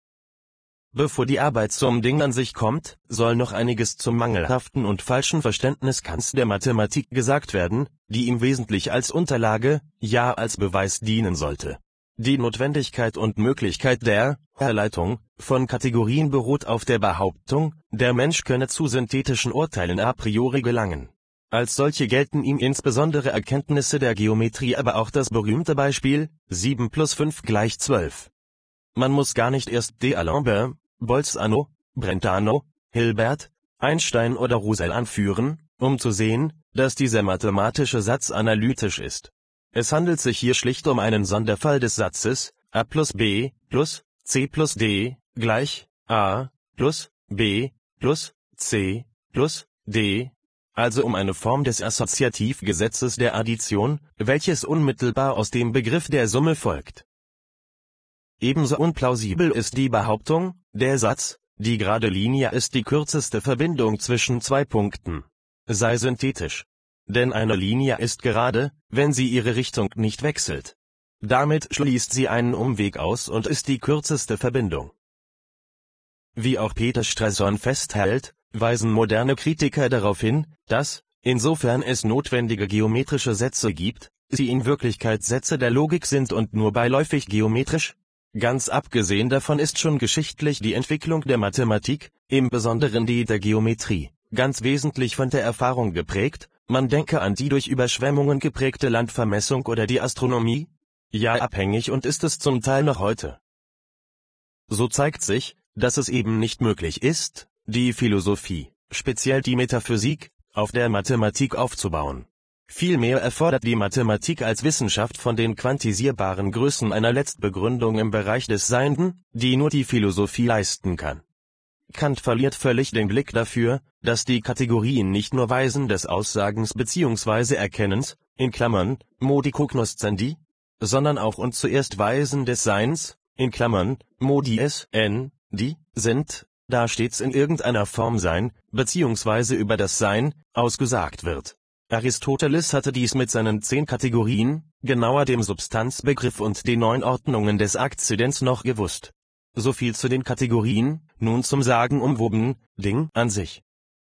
Bevor die Arbeit zum Ding an sich kommt, soll noch einiges zum mangelhaften und falschen Verständnis Kants der Mathematik gesagt werden, die ihm wesentlich als Unterlage, ja als Beweis dienen sollte. Die Notwendigkeit und Möglichkeit der Herleitung von Kategorien beruht auf der Behauptung, der Mensch könne zu synthetischen Urteilen a priori gelangen. Als solche gelten ihm insbesondere Erkenntnisse der Geometrie, aber auch das berühmte Beispiel, sieben plus fünf gleich zwölf. Man muss gar nicht erst D'Alembert, Bolzano, Brentano, Hilbert, Einstein oder Roussel anführen, um zu sehen, dass dieser mathematische Satz analytisch ist. Es handelt sich hier schlicht um einen Sonderfall des Satzes, a plus b, plus, c plus d, gleich, a, plus, b, plus, c, plus, d, also um eine Form des Assoziativgesetzes der Addition, welches unmittelbar aus dem Begriff der Summe folgt. Ebenso unplausibel ist die Behauptung, der Satz, die gerade Linie ist die kürzeste Verbindung zwischen zwei Punkten, sei synthetisch. Denn eine Linie ist gerade, wenn sie ihre Richtung nicht wechselt. Damit schließt sie einen Umweg aus und ist die kürzeste Verbindung. Wie auch Peter Strawson festhält, weisen moderne Kritiker darauf hin, dass, insofern es notwendige geometrische Sätze gibt, sie in Wirklichkeit Sätze der Logik sind und nur beiläufig geometrisch. Ganz abgesehen davon ist schon geschichtlich die Entwicklung der Mathematik, im Besonderen die der Geometrie, ganz wesentlich von der Erfahrung geprägt. Man denke an die durch Überschwemmungen geprägte Landvermessung oder die Astronomie. Ja, abhängig und ist es zum Teil noch heute. So zeigt sich, dass es eben nicht möglich ist, die Philosophie, speziell die Metaphysik, auf der Mathematik aufzubauen. Vielmehr erfordert die Mathematik als Wissenschaft von den quantisierbaren Größen einer Letztbegründung im Bereich des Seienden, die nur die Philosophie leisten kann. Kant verliert völlig den Blick dafür, dass die Kategorien nicht nur Weisen des Aussagens bzw. Erkennens, in Klammern, modi cognoscendi, sondern auch und zuerst Weisen des Seins, in Klammern, modi es, n, die, sind, da stets in irgendeiner Form Sein, bzw. über das Sein, ausgesagt wird. Aristoteles hatte dies mit seinen zehn Kategorien, genauer dem Substanzbegriff und den neun Ordnungen des Akzidents noch gewusst. So viel zu den Kategorien, nun zum sagenumwobenen Ding an sich.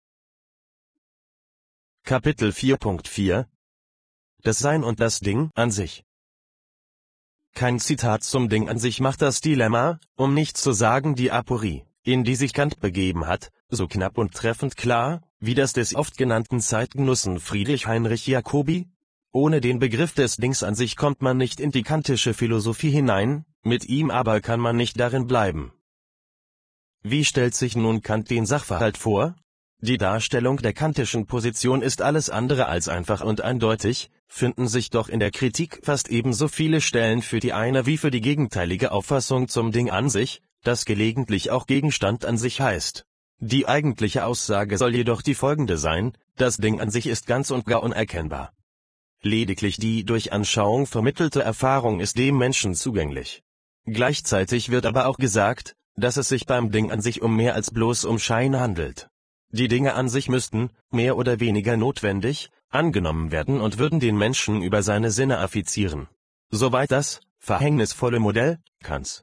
Kapitel vier Punkt vier Das Sein und das Ding an sich. Kein Zitat zum Ding an sich macht das Dilemma, um nicht zu sagen die Aporie, in die sich Kant begeben hat, so knapp und treffend klar, wie das des oft genannten Zeitgenossen Friedrich Heinrich Jacobi? Ohne den Begriff des Dings an sich kommt man nicht in die kantische Philosophie hinein, mit ihm aber kann man nicht darin bleiben. Wie stellt sich nun Kant den Sachverhalt vor? Die Darstellung der kantischen Position ist alles andere als einfach und eindeutig, finden sich doch in der Kritik fast ebenso viele Stellen für die eine wie für die gegenteilige Auffassung zum Ding an sich, das gelegentlich auch Gegenstand an sich heißt. Die eigentliche Aussage soll jedoch die folgende sein: Das Ding an sich ist ganz und gar unerkennbar. Lediglich die durch Anschauung vermittelte Erfahrung ist dem Menschen zugänglich. Gleichzeitig wird aber auch gesagt, dass es sich beim Ding an sich um mehr als bloß um Schein handelt. Die Dinge an sich müssten, mehr oder weniger notwendig, angenommen werden und würden den Menschen über seine Sinne affizieren. Soweit das verhängnisvolle Modell Kants.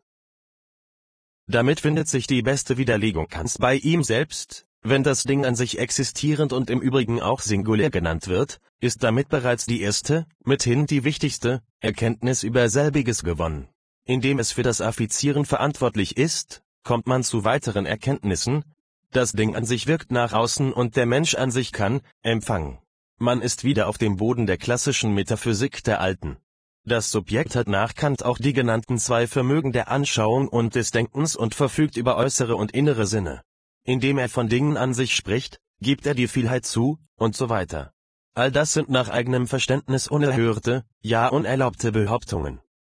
Damit findet sich die beste Widerlegung Kants bei ihm selbst. Wenn das Ding an sich existierend und im Übrigen auch singulär genannt wird, ist damit bereits die erste, mithin die wichtigste, Erkenntnis über selbiges gewonnen. Indem es für das Affizieren verantwortlich ist, kommt man zu weiteren Erkenntnissen. Das Ding an sich wirkt nach außen und der Mensch an sich kann empfangen. Man ist wieder auf dem Boden der klassischen Metaphysik der Alten. Das Subjekt hat nach Kant auch die genannten zwei Vermögen der Anschauung und des Denkens und verfügt über äußere und innere Sinne. Indem er von Dingen an sich spricht, gibt er die Vielheit zu, und so weiter. All das sind nach eigenem Verständnis unerhörte, ja unerlaubte Behauptungen.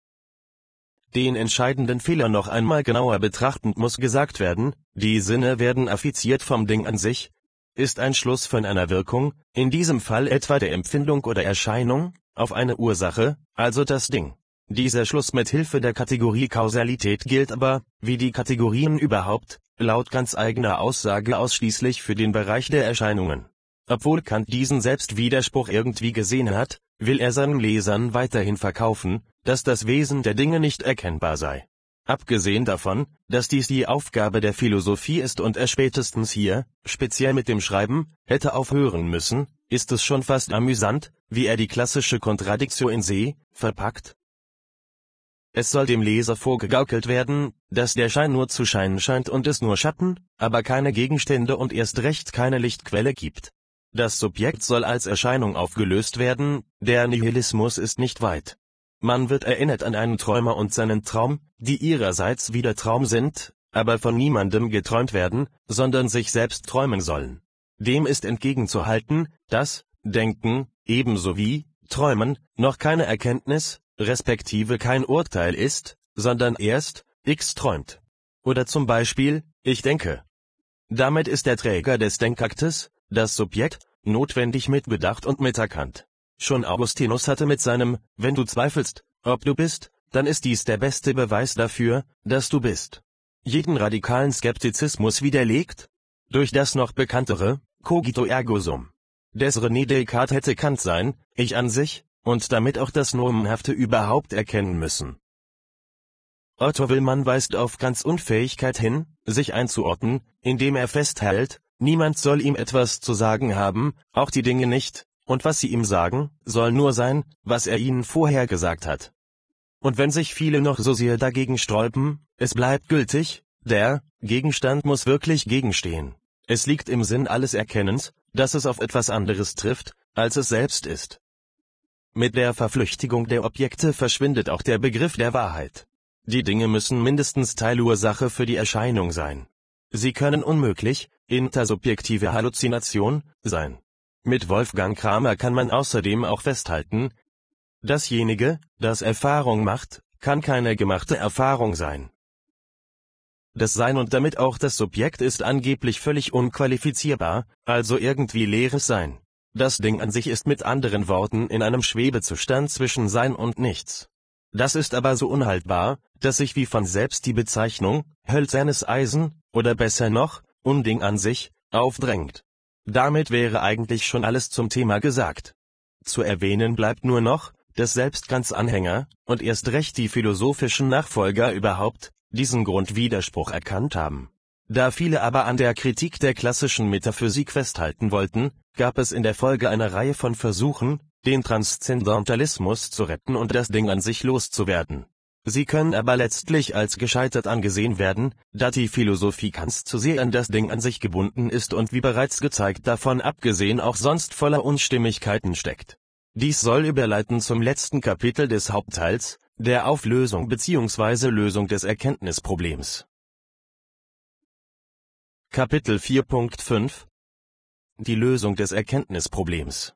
Den entscheidenden Fehler noch einmal genauer betrachtend muss gesagt werden, die Sinne werden affiziert vom Ding an sich, ist ein Schluss von einer Wirkung, in diesem Fall etwa der Empfindung oder Erscheinung, auf eine Ursache, also das Ding. Dieser Schluss mit Hilfe der Kategorie Kausalität gilt aber, wie die Kategorien überhaupt, laut Kants eigener Aussage ausschließlich für den Bereich der Erscheinungen. Obwohl Kant diesen Selbstwiderspruch irgendwie gesehen hat, will er seinen Lesern weiterhin verkaufen, dass das Wesen der Dinge nicht erkennbar sei. Abgesehen davon, dass dies die Aufgabe der Philosophie ist und er spätestens hier, speziell mit dem Schreiben, hätte aufhören müssen, ist es schon fast amüsant, wie er die klassische Contradictio in se verpackt. Es soll dem Leser vorgegaukelt werden, dass der Schein nur zu scheinen scheint und es nur Schatten, aber keine Gegenstände und erst recht keine Lichtquelle gibt. Das Subjekt soll als Erscheinung aufgelöst werden, der Nihilismus ist nicht weit. Man wird erinnert an einen Träumer und seinen Traum, die ihrerseits wieder Traum sind, aber von niemandem geträumt werden, sondern sich selbst träumen sollen. Dem ist entgegenzuhalten, dass Denken, ebenso wie Träumen, noch keine Erkenntnis, respektive kein Urteil ist, sondern erst X träumt. Oder zum Beispiel, ich denke. Damit ist der Träger des Denkaktes, das Subjekt, notwendig mitbedacht und miterkannt. Schon Augustinus hatte mit seinem, wenn du zweifelst, ob du bist, dann ist dies der beste Beweis dafür, dass du bist, jeden radikalen Skeptizismus widerlegt, durch das noch bekanntere, cogito ergo sum. Des René Descartes hätte Kant sein, Ich an sich, und damit auch das Nomenhafte überhaupt erkennen müssen. Otto Willmann weist auf Kants Unfähigkeit hin, sich einzuordnen, indem er festhält, niemand soll ihm etwas zu sagen haben, auch die Dinge nicht, und was sie ihm sagen, soll nur sein, was er ihnen vorher gesagt hat. Und wenn sich viele noch so sehr dagegen sträuben, es bleibt gültig, der Gegenstand muss wirklich gegenstehen. Es liegt im Sinn alles Erkennens, dass es auf etwas anderes trifft, als es selbst ist. Mit der Verflüchtigung der Objekte verschwindet auch der Begriff der Wahrheit. Die Dinge müssen mindestens Teilursache für die Erscheinung sein. Sie können unmöglich intersubjektive Halluzination sein. Mit Wolfgang Kramer kann man außerdem auch festhalten, dasjenige, das Erfahrung macht, kann keine gemachte Erfahrung sein. Das Sein und damit auch das Subjekt ist angeblich völlig unqualifizierbar, also irgendwie leeres Sein. Das Ding an sich ist mit anderen Worten in einem Schwebezustand zwischen Sein und Nichts. Das ist aber so unhaltbar, dass sich wie von selbst die Bezeichnung, hölzernes Eisen, oder besser noch, Unding an sich, aufdrängt. Damit wäre eigentlich schon alles zum Thema gesagt. Zu erwähnen bleibt nur noch, dass selbst Kants Anhänger, und erst recht die philosophischen Nachfolger überhaupt, diesen Grundwiderspruch erkannt haben. Da viele aber an der Kritik der klassischen Metaphysik festhalten wollten, gab es in der Folge eine Reihe von Versuchen, den Transzendentalismus zu retten und das Ding an sich loszuwerden. Sie können aber letztlich als gescheitert angesehen werden, da die Philosophie Kants zu sehr an das Ding an sich gebunden ist und wie bereits gezeigt davon abgesehen auch sonst voller Unstimmigkeiten steckt. Dies soll überleiten zum letzten Kapitel des Hauptteils, der Auflösung bzw. Lösung des Erkenntnisproblems. Kapitel vier Punkt fünf Die Lösung des Erkenntnisproblems.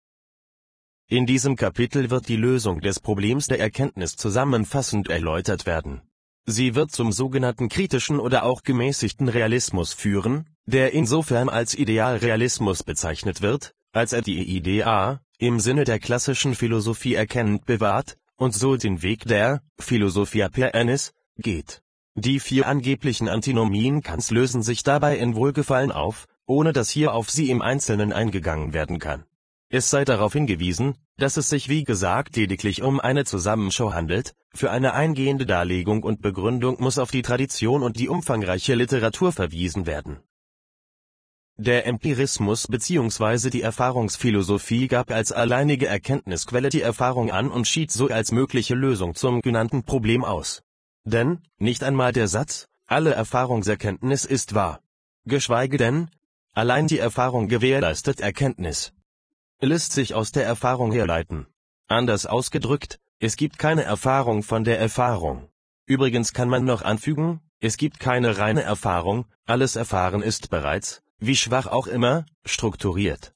In diesem Kapitel wird die Lösung des Problems der Erkenntnis zusammenfassend erläutert werden. Sie wird zum sogenannten kritischen oder auch gemäßigten Realismus führen, der insofern als Idealrealismus bezeichnet wird, als er die Idee A, im Sinne der klassischen Philosophie erkennend bewahrt, und so den Weg der Philosophia per annis geht. Die vier angeblichen Antinomien Kants lösen sich dabei in Wohlgefallen auf, ohne dass hier auf sie im Einzelnen eingegangen werden kann. Es sei darauf hingewiesen, dass es sich wie gesagt lediglich um eine Zusammenschau handelt, für eine eingehende Darlegung und Begründung muss auf die Tradition und die umfangreiche Literatur verwiesen werden. Der Empirismus bzw. die Erfahrungsphilosophie gab als alleinige Erkenntnisquelle die Erfahrung an und schied so als mögliche Lösung zum genannten Problem aus. Denn, nicht einmal der Satz, alle Erfahrungserkenntnis ist wahr. Geschweige denn, allein die Erfahrung gewährleistet Erkenntnis. Lässt sich aus der Erfahrung herleiten. Anders ausgedrückt, es gibt keine Erfahrung von der Erfahrung. Übrigens kann man noch anfügen, es gibt keine reine Erfahrung, alles Erfahren ist bereits, wie schwach auch immer, strukturiert.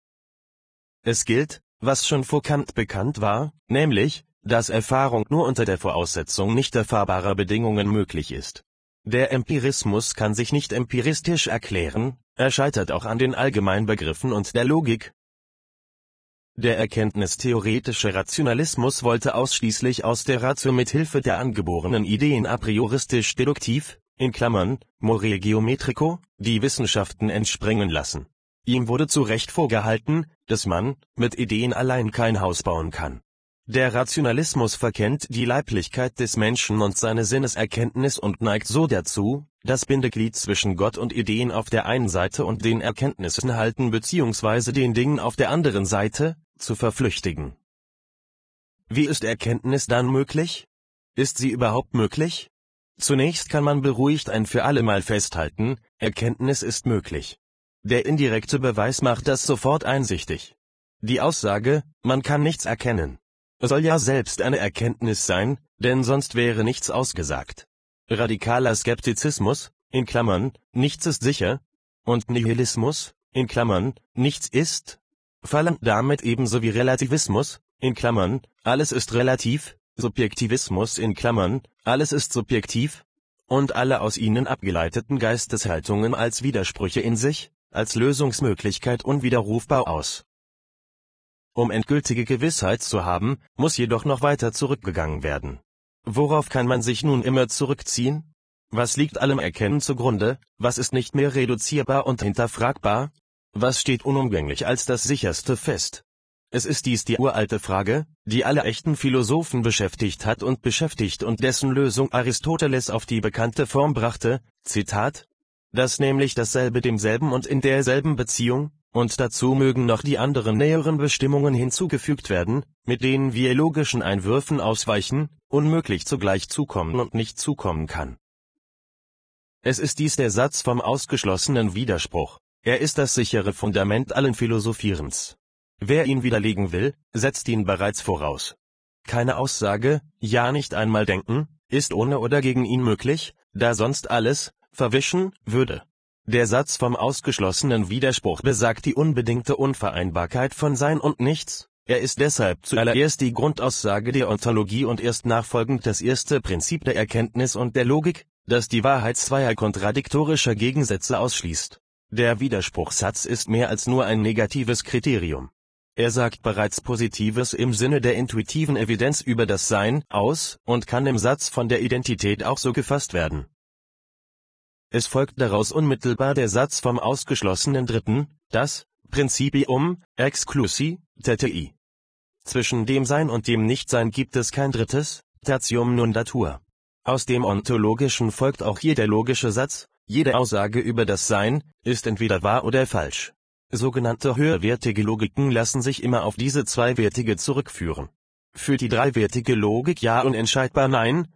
Es gilt, was schon vor Kant bekannt war, nämlich, dass Erfahrung nur unter der Voraussetzung nicht erfahrbarer Bedingungen möglich ist. Der Empirismus kann sich nicht empiristisch erklären, er scheitert auch an den Allgemeinbegriffen und der Logik. Der erkenntnistheoretische Rationalismus wollte ausschließlich aus der Ratio mit Hilfe der angeborenen Ideen a prioristisch-deduktiv, in Klammern, more geometrico, die Wissenschaften entspringen lassen. Ihm wurde zu Recht vorgehalten, dass man, mit Ideen allein kein Haus bauen kann. Der Rationalismus verkennt die Leiblichkeit des Menschen und seine Sinneserkenntnis und neigt so dazu, das Bindeglied zwischen Gott und Ideen auf der einen Seite und den Erkenntnisinhalten bzw. den Dingen auf der anderen Seite, zu verflüchtigen. Wie ist Erkenntnis dann möglich? Ist sie überhaupt möglich? Zunächst kann man beruhigt ein für allemal festhalten, Erkenntnis ist möglich. Der indirekte Beweis macht das sofort einsichtig. Die Aussage, man kann nichts erkennen, soll ja selbst eine Erkenntnis sein, denn sonst wäre nichts ausgesagt. Radikaler Skeptizismus, in Klammern, nichts ist sicher, und Nihilismus, in Klammern, nichts ist, fallen damit ebenso wie Relativismus, in Klammern, alles ist relativ, Subjektivismus in Klammern, alles ist subjektiv, und alle aus ihnen abgeleiteten Geisteshaltungen als Widersprüche in sich, als Lösungsmöglichkeit unwiderrufbar aus. Um endgültige Gewissheit zu haben, muss jedoch noch weiter zurückgegangen werden. Worauf kann man sich nun immer zurückziehen? Was liegt allem Erkennen zugrunde, was ist nicht mehr reduzierbar und hinterfragbar? Was steht unumgänglich als das Sicherste fest? Es ist dies die uralte Frage, die alle echten Philosophen beschäftigt hat und beschäftigt und dessen Lösung Aristoteles auf die bekannte Form brachte, Zitat, dass nämlich dasselbe demselben und in derselben Beziehung, und dazu mögen noch die anderen näheren Bestimmungen hinzugefügt werden, mit denen wir logischen Einwürfen ausweichen, unmöglich zugleich zukommen und nicht zukommen kann. Es ist dies der Satz vom ausgeschlossenen Widerspruch, er ist das sichere Fundament allen Philosophierens. Wer ihn widerlegen will, setzt ihn bereits voraus. Keine Aussage, ja nicht einmal Denken, ist ohne oder gegen ihn möglich, da sonst alles verwischen würde. Der Satz vom ausgeschlossenen Widerspruch besagt die unbedingte Unvereinbarkeit von Sein und Nichts, er ist deshalb zuallererst die Grundaussage der Ontologie und erst nachfolgend das erste Prinzip der Erkenntnis und der Logik, das die Wahrheit zweier kontradiktorischer Gegensätze ausschließt. Der Widerspruchssatz ist mehr als nur ein negatives Kriterium. Er sagt bereits Positives im Sinne der intuitiven Evidenz über das Sein aus und kann im Satz von der Identität auch so gefasst werden. Es folgt daraus unmittelbar der Satz vom ausgeschlossenen Dritten, das Principium exclusi tertii. Zwischen dem Sein und dem Nichtsein gibt es kein drittes, tertium non datur. Aus dem Ontologischen folgt auch hier der logische Satz, jede Aussage über das Sein ist entweder wahr oder falsch. Sogenannte höherwertige Logiken lassen sich immer auf diese zweiwertige zurückführen. Für die dreiwertige Logik ja unentscheidbar Nein,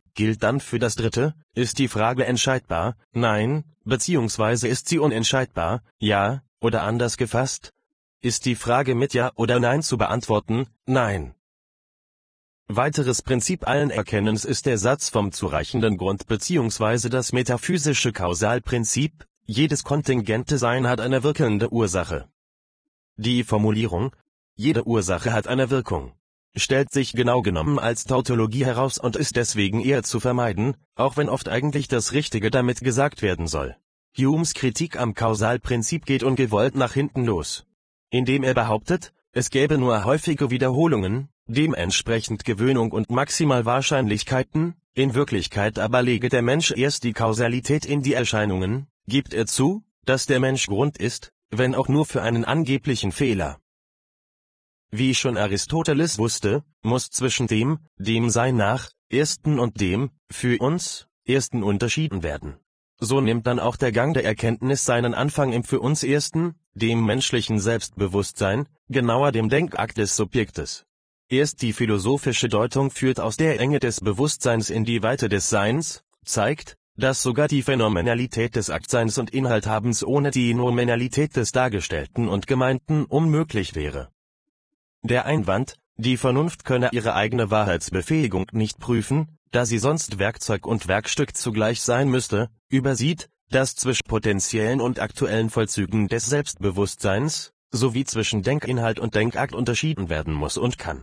gilt dann für das dritte, ist die Frage entscheidbar, nein, beziehungsweise ist sie unentscheidbar, ja, oder anders gefasst, ist die Frage mit Ja oder Nein zu beantworten, nein. Weiteres Prinzip allen Erkennens ist der Satz vom zureichenden Grund bzw. das metaphysische Kausalprinzip, jedes kontingente Sein hat eine wirkende Ursache. Die Formulierung, jede Ursache hat eine Wirkung, stellt sich genau genommen als Tautologie heraus und ist deswegen eher zu vermeiden, auch wenn oft eigentlich das Richtige damit gesagt werden soll. Humes Kritik am Kausalprinzip geht ungewollt nach hinten los, indem er behauptet, es gäbe nur häufige Wiederholungen, dementsprechend Gewöhnung und Maximalwahrscheinlichkeiten, in Wirklichkeit aber lege der Mensch erst die Kausalität in die Erscheinungen, gibt er zu, dass der Mensch Grund ist, wenn auch nur für einen angeblichen Fehler. Wie schon Aristoteles wusste, muss zwischen dem, dem Sein nach, Ersten und dem, für uns, Ersten unterschieden werden. So nimmt dann auch der Gang der Erkenntnis seinen Anfang im für uns Ersten, dem menschlichen Selbstbewusstsein, genauer dem Denkakt des Subjektes. Erst die philosophische Deutung führt aus der Enge des Bewusstseins in die Weite des Seins, zeigt, dass sogar die Phänomenalität des Aktseins und Inhalthabens ohne die Nominalität des Dargestellten und Gemeinten unmöglich wäre. Der Einwand, die Vernunft könne ihre eigene Wahrheitsbefähigung nicht prüfen, da sie sonst Werkzeug und Werkstück zugleich sein müsste, übersieht, dass zwischen potenziellen und aktuellen Vollzügen des Selbstbewusstseins, sowie zwischen Denkinhalt und Denkakt unterschieden werden muss und kann.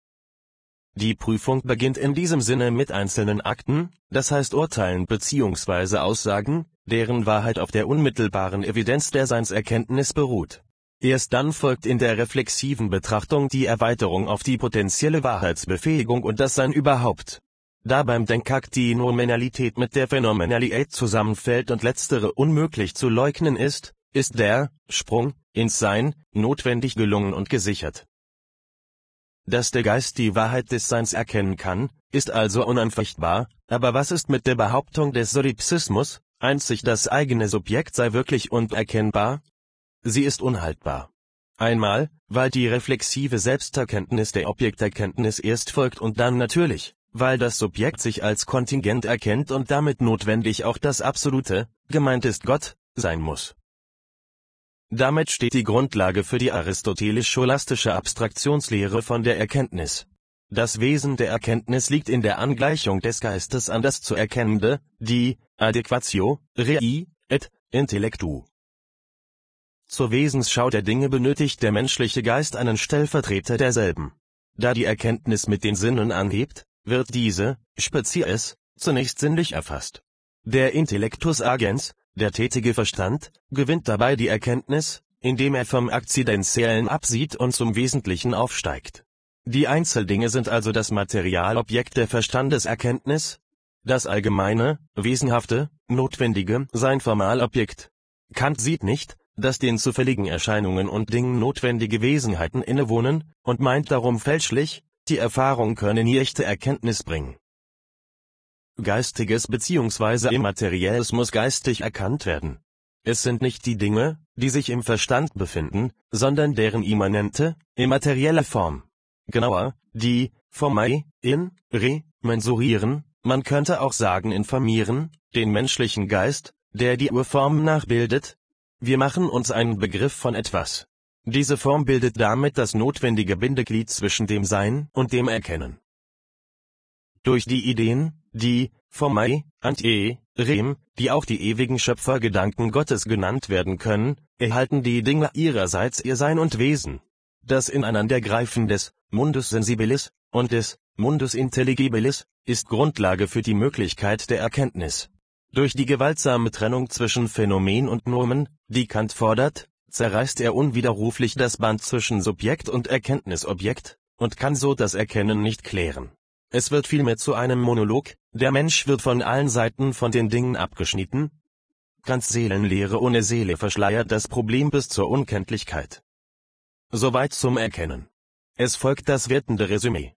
Die Prüfung beginnt in diesem Sinne mit einzelnen Akten, das heißt Urteilen bzw. Aussagen, deren Wahrheit auf der unmittelbaren Evidenz der Seinserkenntnis beruht. Erst dann folgt in der reflexiven Betrachtung die Erweiterung auf die potenzielle Wahrheitsbefähigung und das Sein überhaupt. Da beim Denkakt die Nominalität mit der Phänomenalität zusammenfällt und letztere unmöglich zu leugnen ist, ist der Sprung ins Sein notwendig gelungen und gesichert. Dass der Geist die Wahrheit des Seins erkennen kann, ist also unanfechtbar, aber was ist mit der Behauptung des Solipsismus, einzig das eigene Subjekt sei wirklich unerkennbar? Sie ist unhaltbar. Einmal, weil die reflexive Selbsterkenntnis der Objekterkenntnis erst folgt und dann natürlich, weil das Subjekt sich als Kontingent erkennt und damit notwendig auch das Absolute, gemeint ist Gott, sein muss. Damit steht die Grundlage für die aristotelisch-scholastische Abstraktionslehre von der Erkenntnis. Das Wesen der Erkenntnis liegt in der Angleichung des Geistes an das zu Erkennende, die Adequatio rei et intellectu. Zur Wesensschau der Dinge benötigt der menschliche Geist einen Stellvertreter derselben. Da die Erkenntnis mit den Sinnen anhebt, wird diese, spezies, zunächst sinnlich erfasst. Der Intellectus agens, der tätige Verstand, gewinnt dabei die Erkenntnis, indem er vom Akzidenziellen absieht und zum Wesentlichen aufsteigt. Die Einzeldinge sind also das Materialobjekt der Verstandeserkenntnis, das allgemeine, wesenhafte, notwendige sein Formalobjekt. Kant sieht nicht, dass den zufälligen Erscheinungen und Dingen notwendige Wesenheiten innewohnen, und meint darum fälschlich, die Erfahrung könne nie echte Erkenntnis bringen. Geistiges bzw. Immaterielles muss geistig erkannt werden. Es sind nicht die Dinge, die sich im Verstand befinden, sondern deren immanente, immaterielle Form. Genauer, die Formai, in, re, mensurieren, man könnte auch sagen informieren, den menschlichen Geist, der die Urform nachbildet. Wir machen uns einen Begriff von etwas. Diese Form bildet damit das notwendige Bindeglied zwischen dem Sein und dem Erkennen. Durch die Ideen, die Formai, ante, rem, die auch die ewigen Schöpfergedanken Gottes genannt werden können, erhalten die Dinge ihrerseits ihr Sein und Wesen. Das Ineinandergreifen des Mundus sensibilis und des Mundus intelligibilis ist Grundlage für die Möglichkeit der Erkenntnis. Durch die gewaltsame Trennung zwischen Phänomen und Nomen, die Kant fordert, zerreißt er unwiderruflich das Band zwischen Subjekt und Erkenntnisobjekt, und kann so das Erkennen nicht klären. Es wird vielmehr zu einem Monolog, der Mensch wird von allen Seiten von den Dingen abgeschnitten. Kants Seelenlehre ohne Seele verschleiert das Problem bis zur Unkenntlichkeit. Soweit zum Erkennen. Es folgt das wertende Resümee.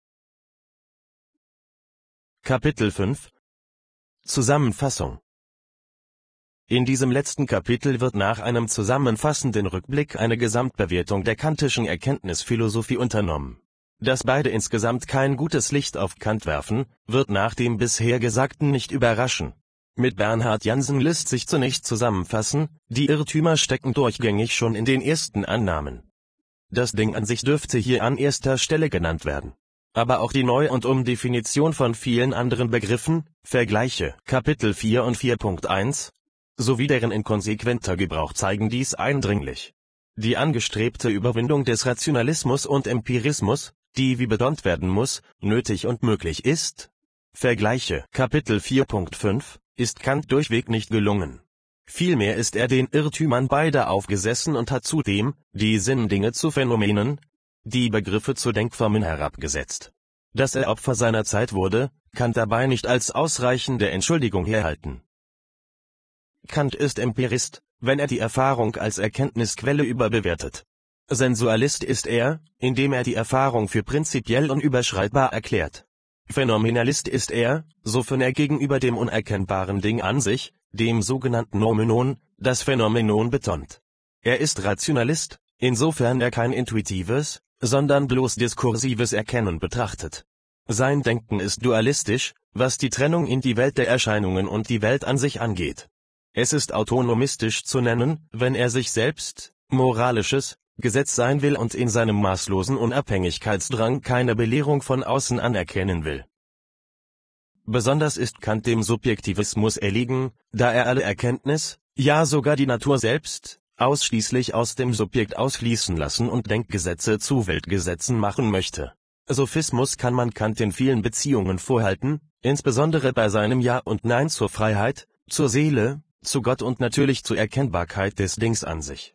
Kapitel fünf Zusammenfassung. In diesem letzten Kapitel wird nach einem zusammenfassenden Rückblick eine Gesamtbewertung der kantischen Erkenntnisphilosophie unternommen. Dass beide insgesamt kein gutes Licht auf Kant werfen, wird nach dem bisher Gesagten nicht überraschen. Mit Bernhard Jansen lässt sich zunächst zusammenfassen, die Irrtümer stecken durchgängig schon in den ersten Annahmen. Das Ding an sich dürfte hier an erster Stelle genannt werden. Aber auch die Neu- und Umdefinition von vielen anderen Begriffen, Vergleiche, Kapitel vier und vier Punkt eins, sowie deren inkonsequenter Gebrauch zeigen dies eindringlich. Die angestrebte Überwindung des Rationalismus und Empirismus, die wie betont werden muss, nötig und möglich ist, Vergleiche, Kapitel vier Punkt fünf, ist Kant durchweg nicht gelungen. Vielmehr ist er den Irrtümern beider aufgesessen und hat zudem die Sinndinge zu Phänomenen, die Begriffe zu Denkformen herabgesetzt. Dass er Opfer seiner Zeit wurde, kann dabei nicht als ausreichende Entschuldigung herhalten. Kant ist Empirist, wenn er die Erfahrung als Erkenntnisquelle überbewertet. Sensualist ist er, indem er die Erfahrung für prinzipiell unüberschreitbar erklärt. Phänomenalist ist er, sofern er gegenüber dem unerkennbaren Ding an sich, dem sogenannten Noumenon, das Phänomenon betont. Er ist Rationalist, insofern er kein intuitives, sondern bloß diskursives Erkennen betrachtet. Sein Denken ist dualistisch, was die Trennung in die Welt der Erscheinungen und die Welt an sich angeht. Es ist autonomistisch zu nennen, wenn er sich selbst, moralisches, Gesetz sein will und in seinem maßlosen Unabhängigkeitsdrang keine Belehrung von außen anerkennen will. Besonders ist Kant dem Subjektivismus erlegen, da er alle Erkenntnis, ja sogar die Natur selbst, ausschließlich aus dem Subjekt ausschließen lassen und Denkgesetze zu Weltgesetzen machen möchte. Sophismus kann man Kant in vielen Beziehungen vorhalten, insbesondere bei seinem Ja und Nein zur Freiheit, zur Seele, zu Gott und natürlich zur Erkennbarkeit des Dings an sich.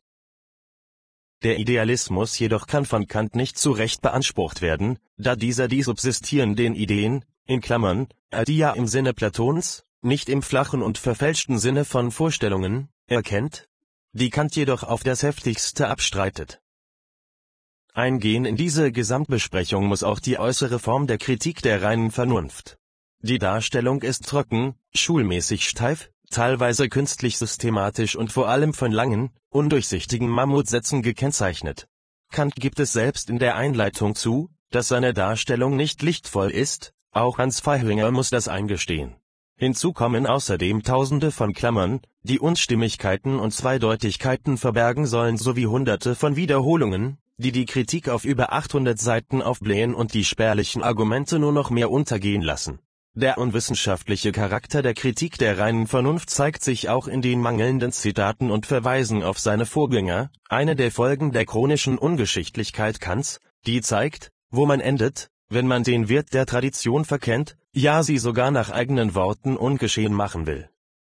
Der Idealismus jedoch kann von Kant nicht zu Recht beansprucht werden, da dieser die subsistierenden Ideen, in Klammern, Idea im Sinne Platons, nicht im flachen und verfälschten Sinne von Vorstellungen, erkennt, die Kant jedoch auf das heftigste abstreitet. Eingehen in diese Gesamtbesprechung muss auch die äußere Form der Kritik der reinen Vernunft. Die Darstellung ist trocken, schulmäßig steif, teilweise künstlich systematisch und vor allem von langen, undurchsichtigen Mammutsätzen gekennzeichnet. Kant gibt es selbst in der Einleitung zu, dass seine Darstellung nicht lichtvoll ist, auch Hans Vaihinger muss das eingestehen. Hinzu kommen außerdem Tausende von Klammern, die Unstimmigkeiten und Zweideutigkeiten verbergen sollen sowie Hunderte von Wiederholungen, die die Kritik auf über achthundert Seiten aufblähen und die spärlichen Argumente nur noch mehr untergehen lassen. Der unwissenschaftliche Charakter der Kritik der reinen Vernunft zeigt sich auch in den mangelnden Zitaten und Verweisen auf seine Vorgänger, eine der Folgen der chronischen Ungeschichtlichkeit Kants, die zeigt, wo man endet, wenn man den Wert der Tradition verkennt, ja sie sogar nach eigenen Worten ungeschehen machen will.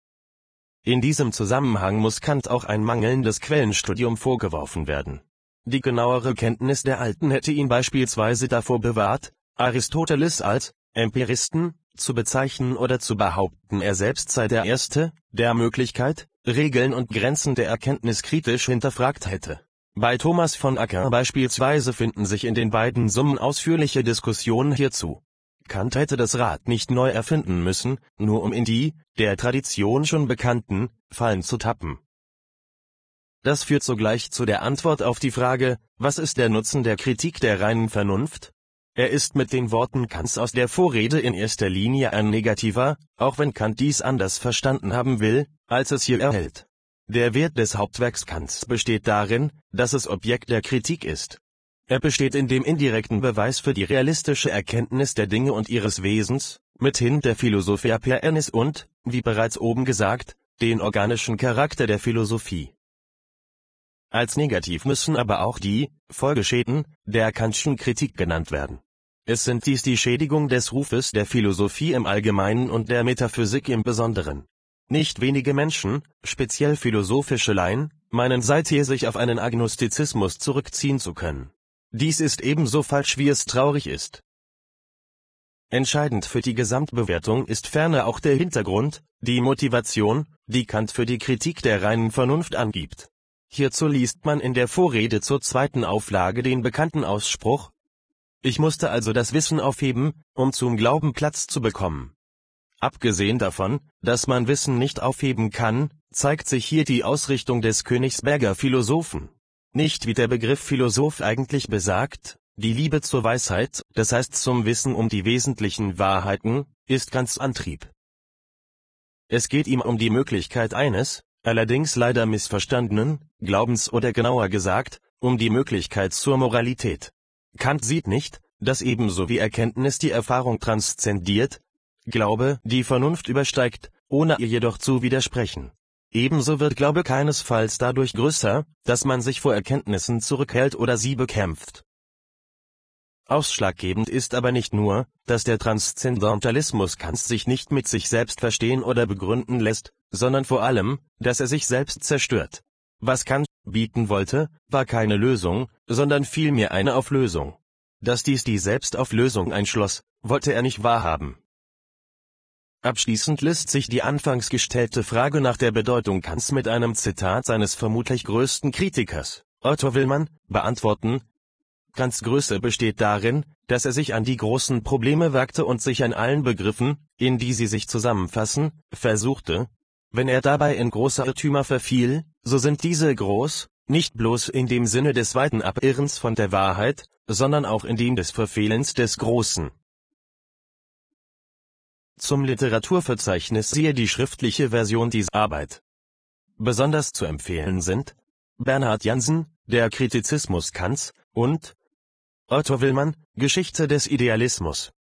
In diesem Zusammenhang muss Kant auch ein mangelndes Quellenstudium vorgeworfen werden. Die genauere Kenntnis der Alten hätte ihn beispielsweise davor bewahrt, Aristoteles als Empiristen zu bezeichnen oder zu behaupten, er selbst sei der Erste, der Möglichkeit, Regeln und Grenzen der Erkenntnis kritisch hinterfragt hätte. Bei Thomas von Acker beispielsweise finden sich in den beiden Summen ausführliche Diskussionen hierzu. Kant hätte das Rad nicht neu erfinden müssen, nur um in die, der Tradition schon bekannten, Fallen zu tappen. Das führt sogleich zu der Antwort auf die Frage, was ist der Nutzen der Kritik der reinen Vernunft? Er ist mit den Worten Kants aus der Vorrede in erster Linie ein negativer, auch wenn Kant dies anders verstanden haben will, als es hier erhält. Der Wert des Hauptwerks Kants besteht darin, dass es Objekt der Kritik ist. Er besteht in dem indirekten Beweis für die realistische Erkenntnis der Dinge und ihres Wesens, mithin der Philosophia per ennis und, wie bereits oben gesagt, den organischen Charakter der Philosophie. Als negativ müssen aber auch die Folgeschäden der Kantschen Kritik genannt werden. Es sind dies die Schädigung des Rufes der Philosophie im Allgemeinen und der Metaphysik im Besonderen. Nicht wenige Menschen, speziell philosophische Laien, meinen seither sich auf einen Agnostizismus zurückziehen zu können. Dies ist ebenso falsch wie es traurig ist. Entscheidend für die Gesamtbewertung ist ferner auch der Hintergrund, die Motivation, die Kant für die Kritik der reinen Vernunft angibt. Hierzu liest man in der Vorrede zur zweiten Auflage den bekannten Ausspruch: Ich musste also das Wissen aufheben, um zum Glauben Platz zu bekommen. Abgesehen davon, dass man Wissen nicht aufheben kann, zeigt sich hier die Ausrichtung des Königsberger Philosophen. Nicht wie der Begriff Philosoph eigentlich besagt, Die Liebe zur Weisheit, das heißt zum Wissen um die wesentlichen Wahrheiten, ist Kants Antrieb. Es geht ihm um die Möglichkeit eines, allerdings leider missverstandenen, Glaubens oder genauer gesagt, um die Möglichkeit zur Moralität. Kant sieht nicht, dass ebenso wie Erkenntnis die Erfahrung transzendiert, Glaube die Vernunft übersteigt, ohne ihr jedoch zu widersprechen. Ebenso wird Glaube keinesfalls dadurch größer, dass man sich vor Erkenntnissen zurückhält oder sie bekämpft. Ausschlaggebend ist aber nicht nur, dass der Transzendentalismus Kants sich nicht mit sich selbst verstehen oder begründen lässt, sondern vor allem, dass er sich selbst zerstört. Was Kant bieten wollte, war keine Lösung, sondern vielmehr eine Auflösung. Dass dies die Selbstauflösung einschloss, wollte er nicht wahrhaben. Abschließend lässt sich die anfangs gestellte Frage nach der Bedeutung Kants mit einem Zitat seines vermutlich größten Kritikers, Otto Willmann, beantworten. Kants Größe besteht darin, dass er sich an die großen Probleme wagte und sich an allen Begriffen, in die sie sich zusammenfassen, versuchte. Wenn er dabei in große Irrtümer verfiel, so sind diese groß, nicht bloß in dem Sinne des weiten Abirrens von der Wahrheit, sondern auch in dem des Verfehlens des Großen. Zum Literaturverzeichnis siehe die schriftliche Version dieser Arbeit. Besonders zu empfehlen sind Bernhard Jansen, Der Kritizismus Kants, und Otto Willmann, Geschichte des Idealismus.